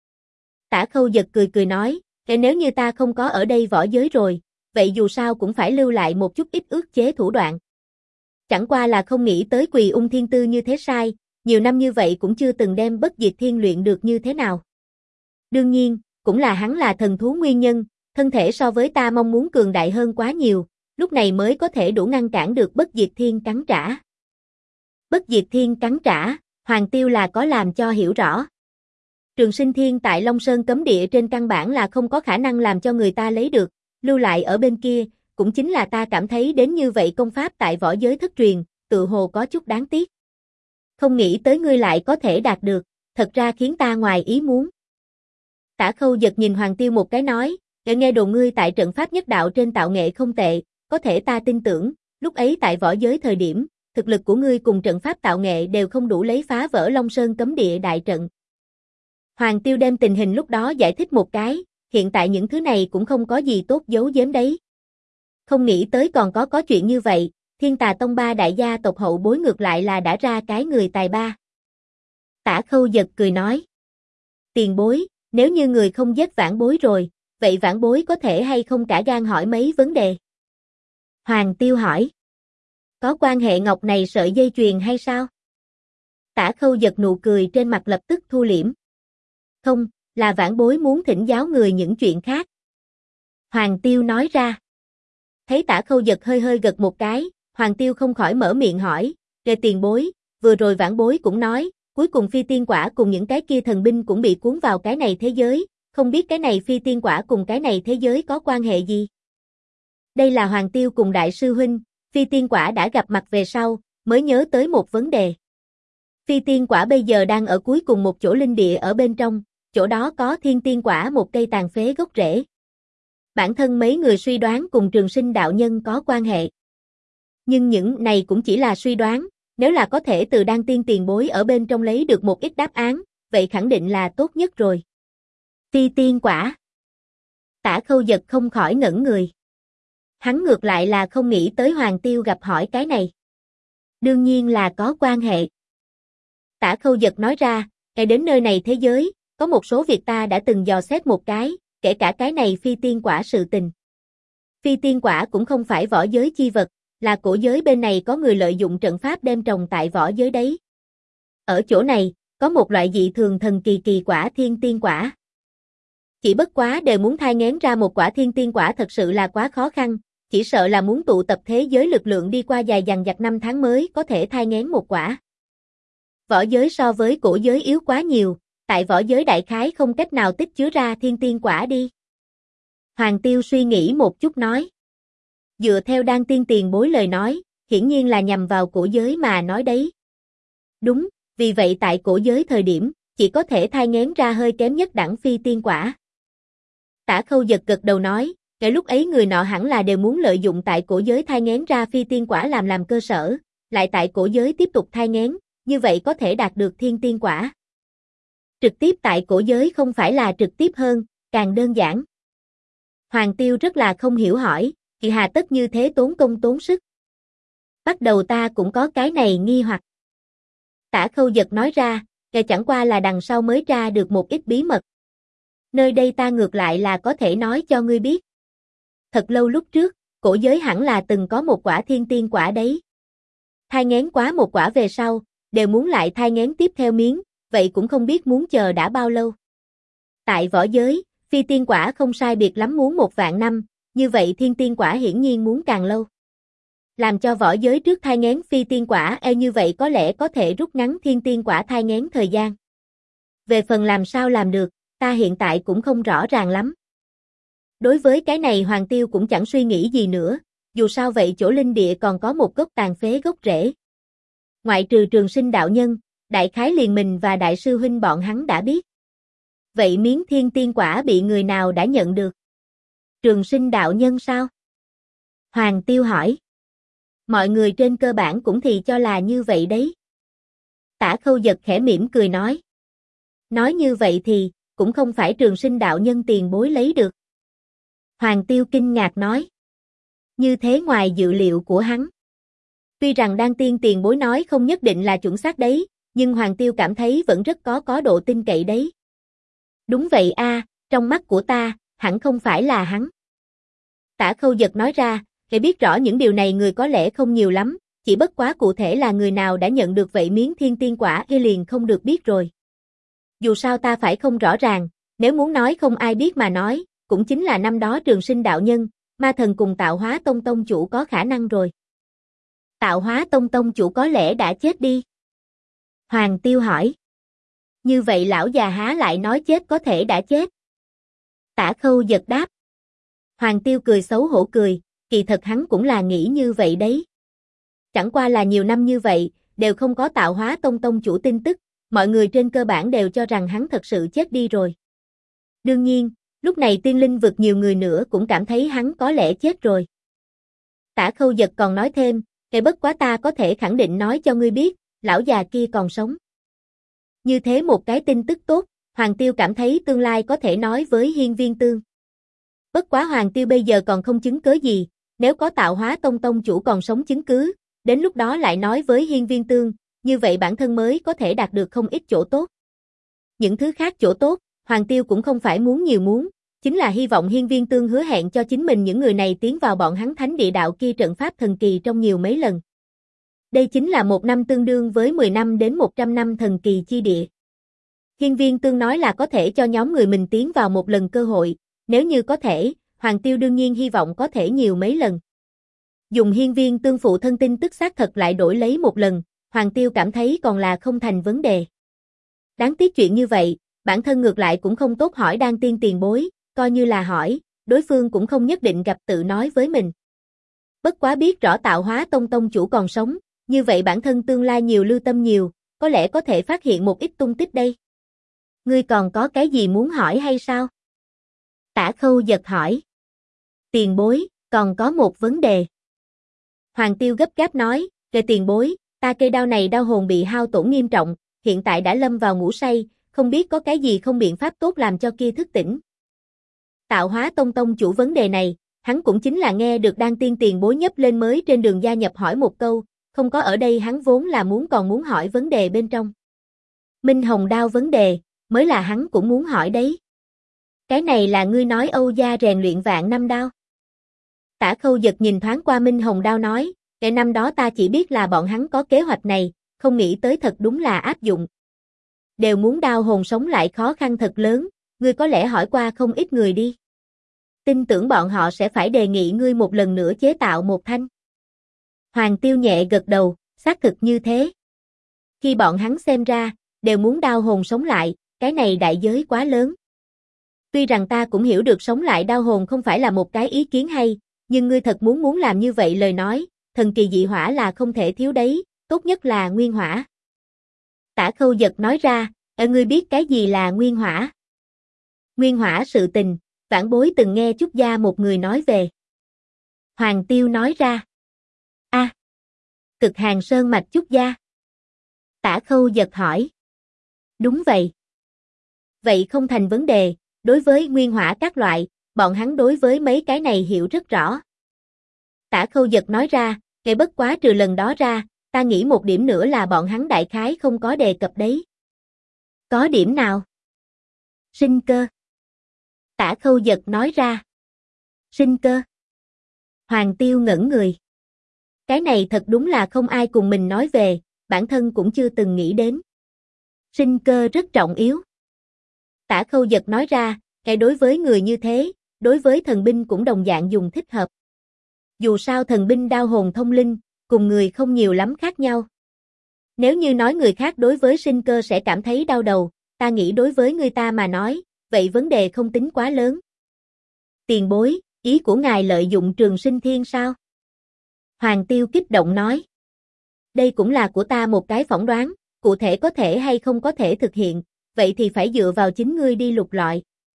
Tả Khâu Dật cười cười nói, nếu như ta không có ở đây võ giới rồi, vậy dù sao cũng phải lưu lại một chút ít ước chế thủ đoạn. Chẳng qua là không nghĩ tới Quỳ ung thiên tư như thế sai, nhiều năm như vậy cũng chưa từng đem bất diệt thiên luyện được như thế nào. Đương nhiên, cũng là hắn là thần thú nguyên nhân, thân thể so với ta mong muốn cường đại hơn quá nhiều, lúc này mới có thể đủ ngăn cản được bất diệt thiên cắn trả. Bất diệt thiên cắn trả, Hoàng Tiêu là có làm cho hiểu rõ. Trường Sinh Thiên tại Long Sơn cấm địa trên căn bản là không có khả năng làm cho người ta lấy được, lưu lại ở bên kia, cũng chính là ta cảm thấy đến như vậy công pháp tại võ giới thất truyền, tự hồ có chút đáng tiếc. Không nghĩ tới ngươi lại có thể đạt được, thật ra khiến ta ngoài ý muốn. Tả Khâu Dật nhìn Hoàng Tiêu một cái nói, nghe đồn ngươi tại trận pháp nhất đạo trên tạo nghệ không tệ, có thể ta tin tưởng, lúc ấy tại võ giới thời điểm, thực lực của ngươi cùng trận pháp tạo nghệ đều không đủ lấy phá vỡ Long Sơn cấm địa đại trận. Hoàng Tiêu đem tình hình lúc đó giải thích một cái, hiện tại những thứ này cũng không có gì tốt giấu giếm đấy. Không nghĩ tới còn có chuyện như vậy, Thiên Tà Tông ba đại gia tộc hậu bối ngược lại là đã ra cái người tài ba. Tả Khâu Dật cười nói. Tiền bối, nếu như người không giết vãn bối rồi, vậy vãn bối có thể hay không cả gan hỏi mấy vấn đề? Hoàng Tiêu hỏi. Có quan hệ ngọc này sợi dây chuyền hay sao? Tả Khâu Dật nụ cười trên mặt lập tức thu liễm. Không, là vãn bối muốn thỉnh giáo người những chuyện khác. Hoàng Tiêu nói ra. Thấy Tả Khâu Dật hơi hơi gật một cái, Hoàng Tiêu không khỏi mở miệng hỏi, "Kề tiền bối, vừa rồi vãn bối cũng nói, cuối cùng phi tiên quả cùng những cái kia thần binh cũng bị cuốn vào cái này thế giới, không biết cái này phi tiên quả cùng cái này thế giới có quan hệ gì?" Đây là Hoàng Tiêu cùng đại sư huynh, phi tiên quả đã gặp mặt về sau, mới nhớ tới một vấn đề. Phi tiên quả bây giờ đang ở cuối cùng một chỗ linh địa ở bên trong, chỗ đó có thiên tiên quả một cây tàn phế gốc rễ. Bản thân mấy người suy đoán cùng Trường Sinh đạo nhân có quan hệ. Nhưng những này cũng chỉ là suy đoán, nếu là có thể từ đan tiên tiền bối ở bên trong lấy được một ít đáp án, vậy khẳng định là tốt nhất rồi. Phi tiên quả. Tả Khâu Dật không khỏi ngẩn người. Hắn ngược lại là không nghĩ tới Hoàng Tiêu gặp hỏi cái này. Đương nhiên là có quan hệ. Tả Khâu Dật nói ra, ngay đến nơi này thế giới, có một số việc ta đã từng dò xét một cái, kể cả cái này phi tiên quả sự tình. Phi tiên quả cũng không phải võ giới chi vật, là cổ giới bên này có người lợi dụng trận pháp đem trồng tại võ giới đấy. Ở chỗ này, có một loại dị thường thần kỳ quả thiên tiên quả. Chỉ bất quá đều muốn thai nghén ra một quả thiên tiên quả thật sự là quá khó khăn, chỉ sợ là muốn tụ tập thế giới lực lượng đi qua dài dằng dặc năm tháng mới có thể thai nghén một quả. Võ giới so với cổ giới yếu quá nhiều, tại võ giới đại khái không cách nào tích chứa ra thiên tiên quả đi. Hoàng Tiêu suy nghĩ một chút nói. Dựa theo Đan Tiên tiền bối lời nói, hiển nhiên là nhằm vào cổ giới mà nói đấy. Đúng, vì vậy tại cổ giới thời điểm, chỉ có thể thai nghén ra hơi kém nhất đẳng phi tiên quả. Tả Khâu Dật gật đầu nói, ngay lúc ấy người nọ hẳn là đều muốn lợi dụng tại cổ giới thai nghén ra phi tiên quả làm cơ sở, lại tại cổ giới tiếp tục thai nghén, như vậy có thể đạt được thiên tiên quả. Trực tiếp tại cổ giới không phải là trực tiếp hơn, càng đơn giản. Hoàng Tiêu rất là không hiểu hỏi, thì hà tất như thế tốn công tốn sức. Bắt đầu ta cũng có cái này nghi hoặc. Tả Khâu Dật nói ra, kể chẳng qua là đằng sau mới ra được một ít bí mật. Nơi đây ta ngược lại là có thể nói cho ngươi biết. Thật lâu lúc trước, cổ giới hẳn là từng có một quả thiên tiên quả đấy. Thai nghén quá một quả về sau, đều muốn lại thai nghén tiếp theo miếng, vậy cũng không biết muốn chờ đã bao lâu. Tại võ giới, phi tiên quả không sai biệt lắm muốn 1.000 năm, như vậy thiên tiên quả hiển nhiên muốn càng lâu. Làm cho võ giới trước thai nghén phi tiên quả như vậy có lẽ có thể rút ngắn thiên tiên quả thai nghén thời gian. Về phần làm sao làm được, ta hiện tại cũng không rõ ràng lắm. Đối với cái này Hoàng Tiêu cũng chẳng suy nghĩ gì nữa, dù sao vậy chỗ linh địa còn có một gốc tàn phế gốc rễ. Ngoại trừ Trường Sinh đạo nhân, đại khái liền mình và đại sư huynh bọn hắn đã biết. Vậy miếng thiên tiên quả bị người nào đã nhận được? Trường Sinh đạo nhân sao? Hoàng Tiêu hỏi. Mọi người trên cơ bản cũng thì cho là như vậy đấy. Tả Khâu Dật khẽ mỉm cười nói. Nói như vậy thì, cũng không phải Trường Sinh đạo nhân tiền bối lấy được. Hoàng Tiêu kinh ngạc nói. Như thế ngoài dự liệu của hắn. Tuy rằng Đan Tiên tiền bối nói không nhất định là chuẩn xác đấy, nhưng Hoàng Tiêu cảm thấy vẫn rất có độ tin cậy đấy. Đúng vậy a, trong mắt của ta, hẳn không phải là hắn. Tả Khâu Dật nói ra, để biết rõ những điều này người có lẽ không nhiều lắm, chỉ bất quá cụ thể là người nào đã nhận được vậy miếng thiên tiên quả liền không được biết rồi. Dù sao ta phải không rõ ràng, nếu muốn nói không ai biết mà nói, cũng chính là năm đó Trường Sinh đạo nhân, Ma Thần cùng Tạo Hóa Tông tông chủ có khả năng rồi. Tạo Hóa Tông tông chủ có lẽ đã chết đi. Hoàng Tiêu hỏi. Như vậy lão già há lại nói chết có thể đã chết. Tả Khâu Dật đáp. Hoàng Tiêu cười xấu hổ cười, kỳ thật hắn cũng là nghĩ như vậy đấy. Chẳng qua là nhiều năm như vậy, đều không có Tạo Hóa Tông tông chủ tin tức, mọi người trên cơ bản đều cho rằng hắn thật sự chết đi rồi. Đương nhiên, lúc này tiên linh vực nhiều người nữa cũng cảm thấy hắn có lẽ chết rồi. Tả Khâu Dật còn nói thêm, cái bất quá ta có thể khẳng định nói cho ngươi biết, lão già kia còn sống. Như thế một cái tin tức tốt, Hoàng Tiêu cảm thấy tương lai có thể nói với Hiên Viên Tương. Bất quá Hoàng Tiêu bây giờ còn không chứng cớ gì, nếu có Tạo Hóa Tông tông chủ còn sống chứng cứ, đến lúc đó lại nói với Hiên Viên Tương, như vậy bản thân mới có thể đạt được không ít chỗ tốt. Những thứ khác chỗ tốt, Hoàng Tiêu cũng không phải muốn nhiều muốn, chính là hy vọng Hiên Viên Tương hứa hẹn cho chính mình những người này tiến vào bọn hắn thánh địa đạo kia trận pháp thần kỳ trong nhiều mấy lần. Đây chính là 1 năm tương đương với 10 năm đến 100 năm thần kỳ chi địa. Hiên Viên Tương nói là có thể cho nhóm người mình tiến vào một lần cơ hội, nếu như có thể, Hoàng Tiêu đương nhiên hy vọng có thể nhiều mấy lần. Dùng Hiên Viên Tương phụ thân tin tức xác thật lại đổi lấy một lần, Hoàng Tiêu cảm thấy còn là không thành vấn đề. Đáng tiếc chuyện như vậy, bản thân ngược lại cũng không tốt hỏi Đan Tiên tiền bối, coi như là hỏi, đối phương cũng không nhất định gặp tự nói với mình. Bất quá biết rõ Tạo Hóa Tông tông chủ còn sống, như vậy bản thân tương lai nhiều lưu tâm nhiều, có lẽ có thể phát hiện một ít tung tích đây. Ngươi còn có cái gì muốn hỏi hay sao? Tả Khâu Dật hỏi. Tiền bối, còn có một vấn đề. Hoàng Tiêu gấp gáp nói, kề tiền bối, ta cây đao này đao hồn bị hao tổn nghiêm trọng, hiện tại đã lâm vào ngủ say, không biết có cái gì không biện pháp tốt làm cho kia thức tỉnh. Tạo Hóa Tông tông chủ vấn đề này, hắn cũng chính là nghe được Đan Tiên tiền bối nhấp lên mới trên đường gia nhập hỏi một câu, không có ở đây hắn vốn là còn muốn hỏi vấn đề bên trong. Minh Hồng đao vấn đề, mới là hắn cũng muốn hỏi đấy. Cái này là ngươi nói Âu gia rèn luyện vạn năm đao. Tả Khâu Dật nhìn thoáng qua Minh Hồng đao nói, cái năm đó ta chỉ biết là bọn hắn có kế hoạch này, không nghĩ tới thật đúng là áp dụng. Đều muốn đao hồn sống lại khó khăn thật lớn, ngươi có lẽ hỏi qua không ít người đi. Tin tưởng bọn họ sẽ phải đề nghị ngươi một lần nữa chế tạo một thanh. Hoàng Tiêu nhẹ gật đầu, xác thực như thế. Khi bọn hắn xem ra, đều muốn đao hồn sống lại, cái này đại giới quá lớn. Tuy rằng ta cũng hiểu được sống lại đao hồn không phải là một cái ý kiến hay, Nhưng ngươi thật muốn làm như vậy lời nói, thần kỳ dị hỏa là không thể thiếu đấy, tốt nhất là nguyên hỏa. Tả Khâu Dật nói ra, ngươi biết cái gì là nguyên hỏa? Nguyên hỏa sự tình, vãn bối từng nghe Trúc gia một người nói về. Hoàng Tiêu nói ra. Cực Hàn Sơn mạch Trúc gia. Tả Khâu Dật hỏi. Đúng vậy. Vậy không thành vấn đề, đối với nguyên hỏa các loại, bọn hắn đối với mấy cái này hiểu rất rõ. Tả Khâu Dật nói ra, cái bất quá trừ lần đó ra, ta nghĩ một điểm nữa là bọn hắn đại khái không có đề cập đấy. Có điểm nào? Sinh cơ. Tả Khâu Dật nói ra. Sinh cơ. Hoàng Tiêu ngẩn người. Cái này thật đúng là không ai cùng mình nói về, bản thân cũng chưa từng nghĩ đến. Sinh cơ rất trọng yếu. Tả Khâu Dật nói ra, cái đối với người như thế, đối với thần binh cũng đồng dạng dùng thích hợp. Dù sao thần binh đao hồn thông linh, cùng người không nhiều lắm khác nhau. Nếu như nói người khác đối với sinh cơ sẽ cảm thấy đau đầu, ta nghĩ đối với người ta mà nói, vậy vấn đề không tính quá lớn. Tiền bối, ý của ngài lợi dụng Trường Sinh Thiên sao? Hoàng Tiêu kích động nói. Đây cũng là của ta một cái phỏng đoán, cụ thể có thể hay không có thể thực hiện, vậy thì phải dựa vào chính ngươi đi lục lọi.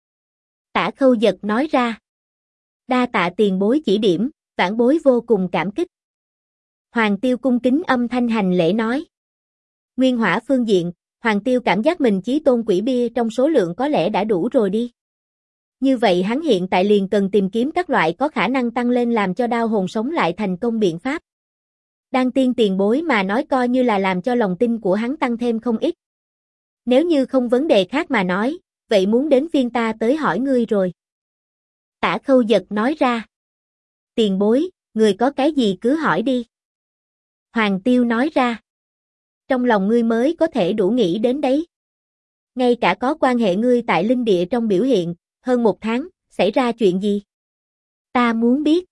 Tả Khâu Dật nói ra. Đa tạ tiền bối chỉ điểm, vãn bối vô cùng cảm kích. Hoàng Tiêu cung kính âm thanh hành lễ nói. Nguyên hỏa phương diện, Hoàng Tiêu cảm giác mình chí tôn quỷ bia trong số lượng có lẽ đã đủ rồi đi. Như vậy hắn hiện tại liền cần tìm kiếm các loại có khả năng tăng lên làm cho đao hồn sống lại thành công biện pháp. Đan tiên tiền bối mà nói coi như là làm cho lòng tin của hắn tăng thêm không ít. Nếu như không vấn đề khác mà nói, vậy muốn đến phiên ta tới hỏi ngươi rồi. Tả Khâu Dật nói ra. Tiền bối, người có cái gì cứ hỏi đi. Hoàng Tiêu nói ra. Trong lòng ngươi mới có thể đủ nghĩ đến đấy. Ngay cả có quan hệ ngươi tại linh địa trong biểu hiện, hơn 1 tháng, xảy ra chuyện gì? Ta muốn biết.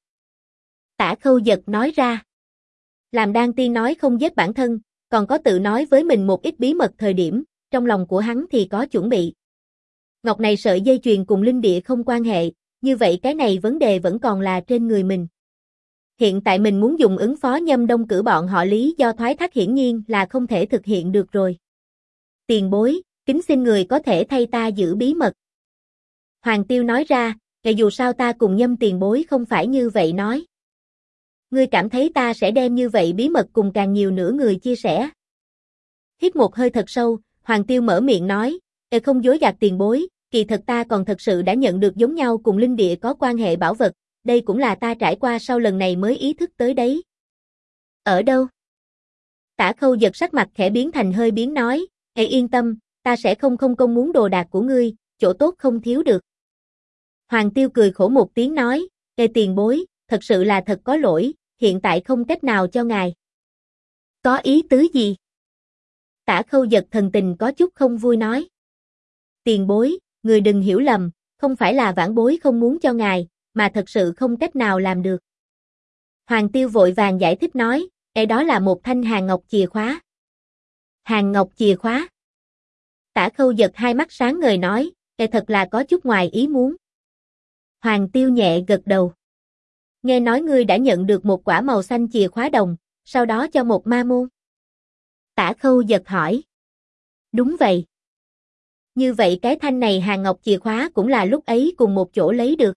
Tả Khâu Dật nói ra. Làm Đan tiên nói không giết bản thân, còn có tự nói với mình một ít bí mật thời điểm, trong lòng của hắn thì có chuẩn bị. Ngọc này sợi dây chuyền cùng linh địa không quan hệ, như vậy cái này vấn đề vẫn còn là trên người mình. Hiện tại mình muốn dùng ứng phó Nhâm Đông cử bọn họ lý do thoái thác hiển nhiên là không thể thực hiện được rồi. Tiền bối, kính xin người có thể thay ta giữ bí mật. Hoàng Tiêu nói ra, dù sao ta cùng Nhâm tiền bối không phải như vậy nói. Ngươi cảm thấy ta sẽ đem như vậy bí mật cùng càng nhiều nữa người chia sẻ. Hít một hơi thật sâu, Hoàng Tiêu mở miệng nói, không dối gạt tiền bối, kỳ thật ta còn thật sự đã nhận được giống nhau cùng linh địa có quan hệ bảo vật, đây cũng là ta trải qua sau lần này mới ý thức tới đấy. Ở đâu? Tả Khâu Dật sắc mặt khẽ biến thành hơi biến nói, yên tâm, ta sẽ không công muốn đồ đạc của ngươi, chỗ tốt không thiếu được. Hoàng Tiêu cười khổ một tiếng nói, tiền bối, thật sự là thật có lỗi, hiện tại không cách nào cho ngài. Có ý tứ gì? Tả Khâu Dật thần tình có chút không vui nói. Tiền bối, người đừng hiểu lầm, không phải là vãn bối không muốn cho ngài, mà thật sự không cách nào làm được. Hoàng Tiêu vội vàng giải thích nói, đó là một thanh hàn ngọc chìa khóa. Hàn ngọc chìa khóa. Tả Khâu Dật hai mắt sáng ngời nói, thật là có chút ngoài ý muốn. Hoàng Tiêu nhẹ gật đầu. Nghe nói ngươi đã nhận được một quả màu xanh chìa khóa đồng, sau đó cho một ma môn. Tả Khâu Dật hỏi. Đúng vậy. Như vậy cái thanh này hàn ngọc chìa khóa cũng là lúc ấy cùng một chỗ lấy được.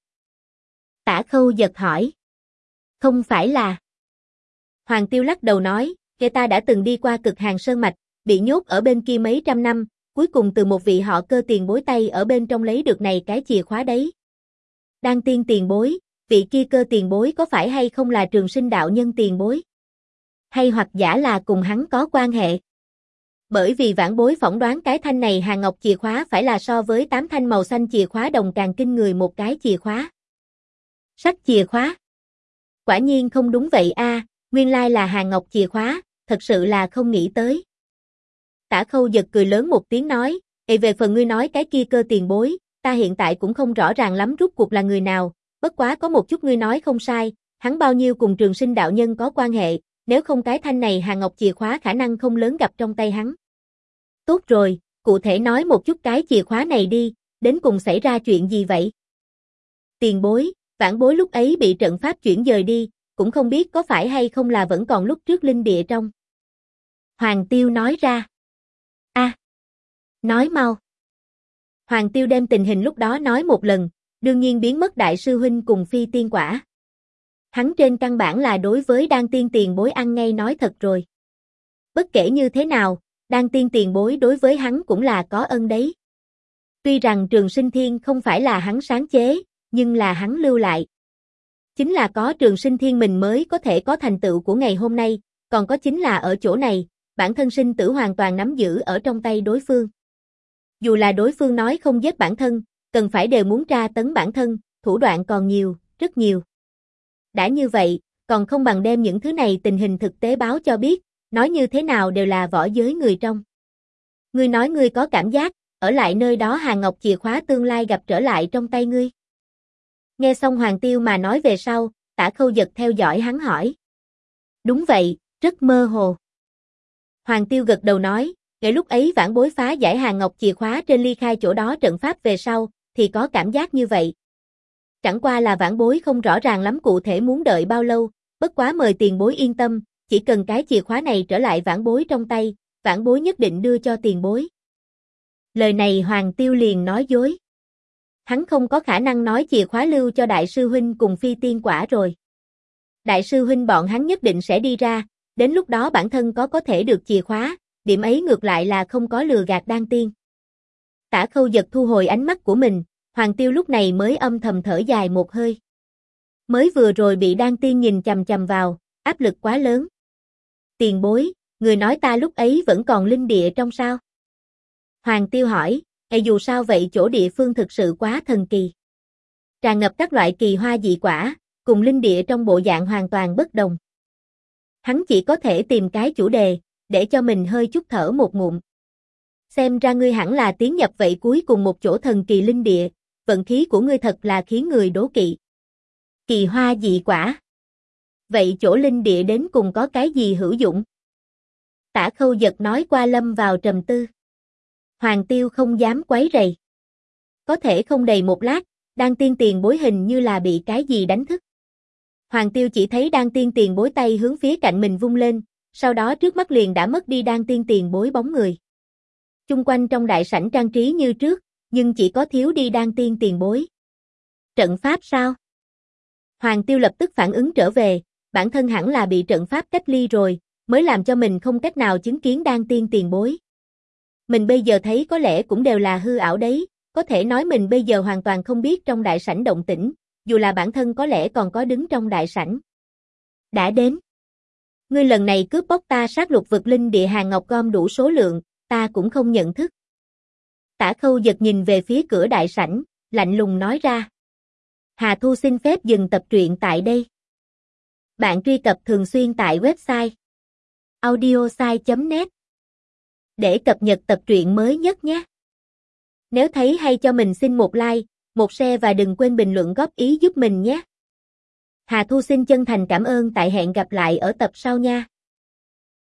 Tả Khâu Dật hỏi. Không phải là. Hoàng Tiêu lắc đầu nói, ta đã từng đi qua Cực Hàn Sơn mạch, bị nhốt ở bên kia mấy trăm năm, cuối cùng từ một vị họ Cơ tiền bối tay ở bên trong lấy được này cái chìa khóa đấy. Đan tiên tiền bối, vị kia Cơ tiền bối có phải hay không là Trường Sinh đạo nhân tiền bối? Hay hoặc giả là cùng hắn có quan hệ? Bởi vì vãn bối phỏng đoán cái thanh này hàn ngọc chìa khóa phải là so với 8 thanh màu xanh chìa khóa đồng càng kinh người một cái chìa khóa. Sách chìa khóa. Quả nhiên không đúng vậy a, nguyên lai là hàn ngọc chìa khóa, thật sự là không nghĩ tới. Tả Khâu Dật cười lớn một tiếng nói, về phần ngươi nói cái kia Cơ tiền bối, ta hiện tại cũng không rõ ràng lắm rốt cuộc là người nào, bất quá có một chút ngươi nói không sai, hắn bao nhiêu cùng Trường Sinh đạo nhân có quan hệ, nếu không cái thanh này hàn ngọc chìa khóa khả năng không lớn gặp trong tay hắn. Tốt rồi, cụ thể nói một chút cái chìa khóa này đi, đến cùng xảy ra chuyện gì vậy? Tiền bối, Vãn Bối lúc ấy bị trận pháp chuyển dời đi, cũng không biết có phải hay không là vẫn còn lúc trước linh địa trong. Hoàng Tiêu nói ra. Nói mau. Hoàng Tiêu đem tình hình lúc đó nói một lần, đương nhiên biến mất đại sư huynh cùng phi tiên quả. Hắn trên căn bản là đối với Đan Tiên tiền bối ăn ngay nói thật rồi. Bất kể như thế nào, Đan Tiên tiền bối đối với hắn cũng là có ân đấy. Tuy rằng Trường Sinh Thiên không phải là hắn sáng chế, nhưng là hắn lưu lại. Chính là có Trường Sinh Thiên mình mới có thể có thành tựu của ngày hôm nay, còn có chính là ở chỗ này, bản thân sinh tử hoàn toàn nắm giữ ở trong tay đối phương. Dù là đối phương nói không giết bản thân, cần phải đều muốn tra tấn bản thân, thủ đoạn còn nhiều, rất nhiều. Đã như vậy, còn không bằng đem những thứ này tình hình thực tế báo cho biết, nói như thế nào đều là võ giới người trong. Ngươi nói ngươi có cảm giác, ở lại nơi đó Hàn Ngọc chìa khóa tương lai gặp trở lại trong tay ngươi. Nghe xong Hoàng Tiêu mà nói về sau, Tả Khâu Dật theo dõi hắn hỏi. Đúng vậy, rất mơ hồ. Hoàng Tiêu gật đầu nói, ngay lúc ấy Vãn Bối phá giải Hàn Ngọc chìa khóa trên ly khai chỗ đó trận pháp về sau, thì có cảm giác như vậy. Chẳng qua là Vãn Bối không rõ ràng lắm cụ thể muốn đợi bao lâu, bất quá mời tiền bối yên tâm, chỉ cần cái chìa khóa này trở lại Vãn Bối trong tay, Vãn Bối nhất định đưa cho tiền bối. Lời này Hoàng Tiêu liền nói dối. Hắn không có khả năng nói chìa khóa lưu cho đại sư huynh cùng phi tiên quả rồi. Đại sư huynh bọn hắn nhất định sẽ đi ra, đến lúc đó bản thân có thể được chìa khóa, điểm ấy ngược lại là không có lừa gạt Đan Tiên. Tả Khâu Dật thu hồi ánh mắt của mình, Hoàng Tiêu lúc này mới âm thầm thở dài một hơi. Mới vừa rồi bị Đan Tiên nhìn chằm chằm vào, áp lực quá lớn. Tiền bối, người nói ta lúc ấy vẫn còn linh địa trong sao? Hoàng Tiêu hỏi, dù sao vậy chỗ địa phương thực sự quá thần kỳ. Tràn ngập các loại kỳ hoa dị quả, cùng linh địa trong bộ dạng hoàn toàn bất đồng. Hắn chỉ có thể tìm cái chủ đề, để cho mình hơi chút thở một ngụm. Xem ra ngươi hẳn là tiến nhập vậy cuối cùng một chỗ thần kỳ linh địa, vận khí của ngươi thật là khiến người đố kỵ. Kỳ hoa dị quả. Vậy chỗ linh địa đến cùng có cái gì hữu dụng? Tả Khâu Dật nói qua lâm vào trầm tư. Hoàng Tiêu không dám quấy rầy. Có thể không đầy một lát, Đan Tiên tiền bối hình như là bị cái gì đánh thức. Hoàng Tiêu chỉ thấy Đan Tiên tiền bối tay hướng phía cạnh mình vung lên, sau đó trước mắt liền đã mất đi Đan Tiên tiền bối bóng người. Chung quanh trong đại sảnh trang trí như trước, nhưng chỉ có thiếu đi Đan Tiên tiền bối. Trận pháp sao? Hoàng Tiêu lập tức phản ứng trở về, bản thân hẳn là bị trận pháp cách ly rồi, mới làm cho mình không cách nào chứng kiến Đan Tiên tiền bối. Mình bây giờ thấy có lẽ cũng đều là hư ảo đấy, có thể nói mình bây giờ hoàn toàn không biết trong đại sảnh động tĩnh, dù là bản thân có lẽ còn có đứng trong đại sảnh. Đã đến. Ngươi lần này cướp bóc ta sát lục vực linh địa Hàn Ngọc gom đủ số lượng, ta cũng không nhận thức. Tả Khâu Dật nhìn về phía cửa đại sảnh, lạnh lùng nói ra. Hà Thu xin phép dừng tập truyện tại đây. Bạn truy cập thường xuyên tại website audiosai.net để cập nhật tập truyện mới nhất nhé. Nếu thấy hay cho mình xin một like, một share và đừng quên bình luận góp ý giúp mình nhé. Hà Thu xin chân thành cảm ơn, tại hẹn gặp lại ở tập sau nha.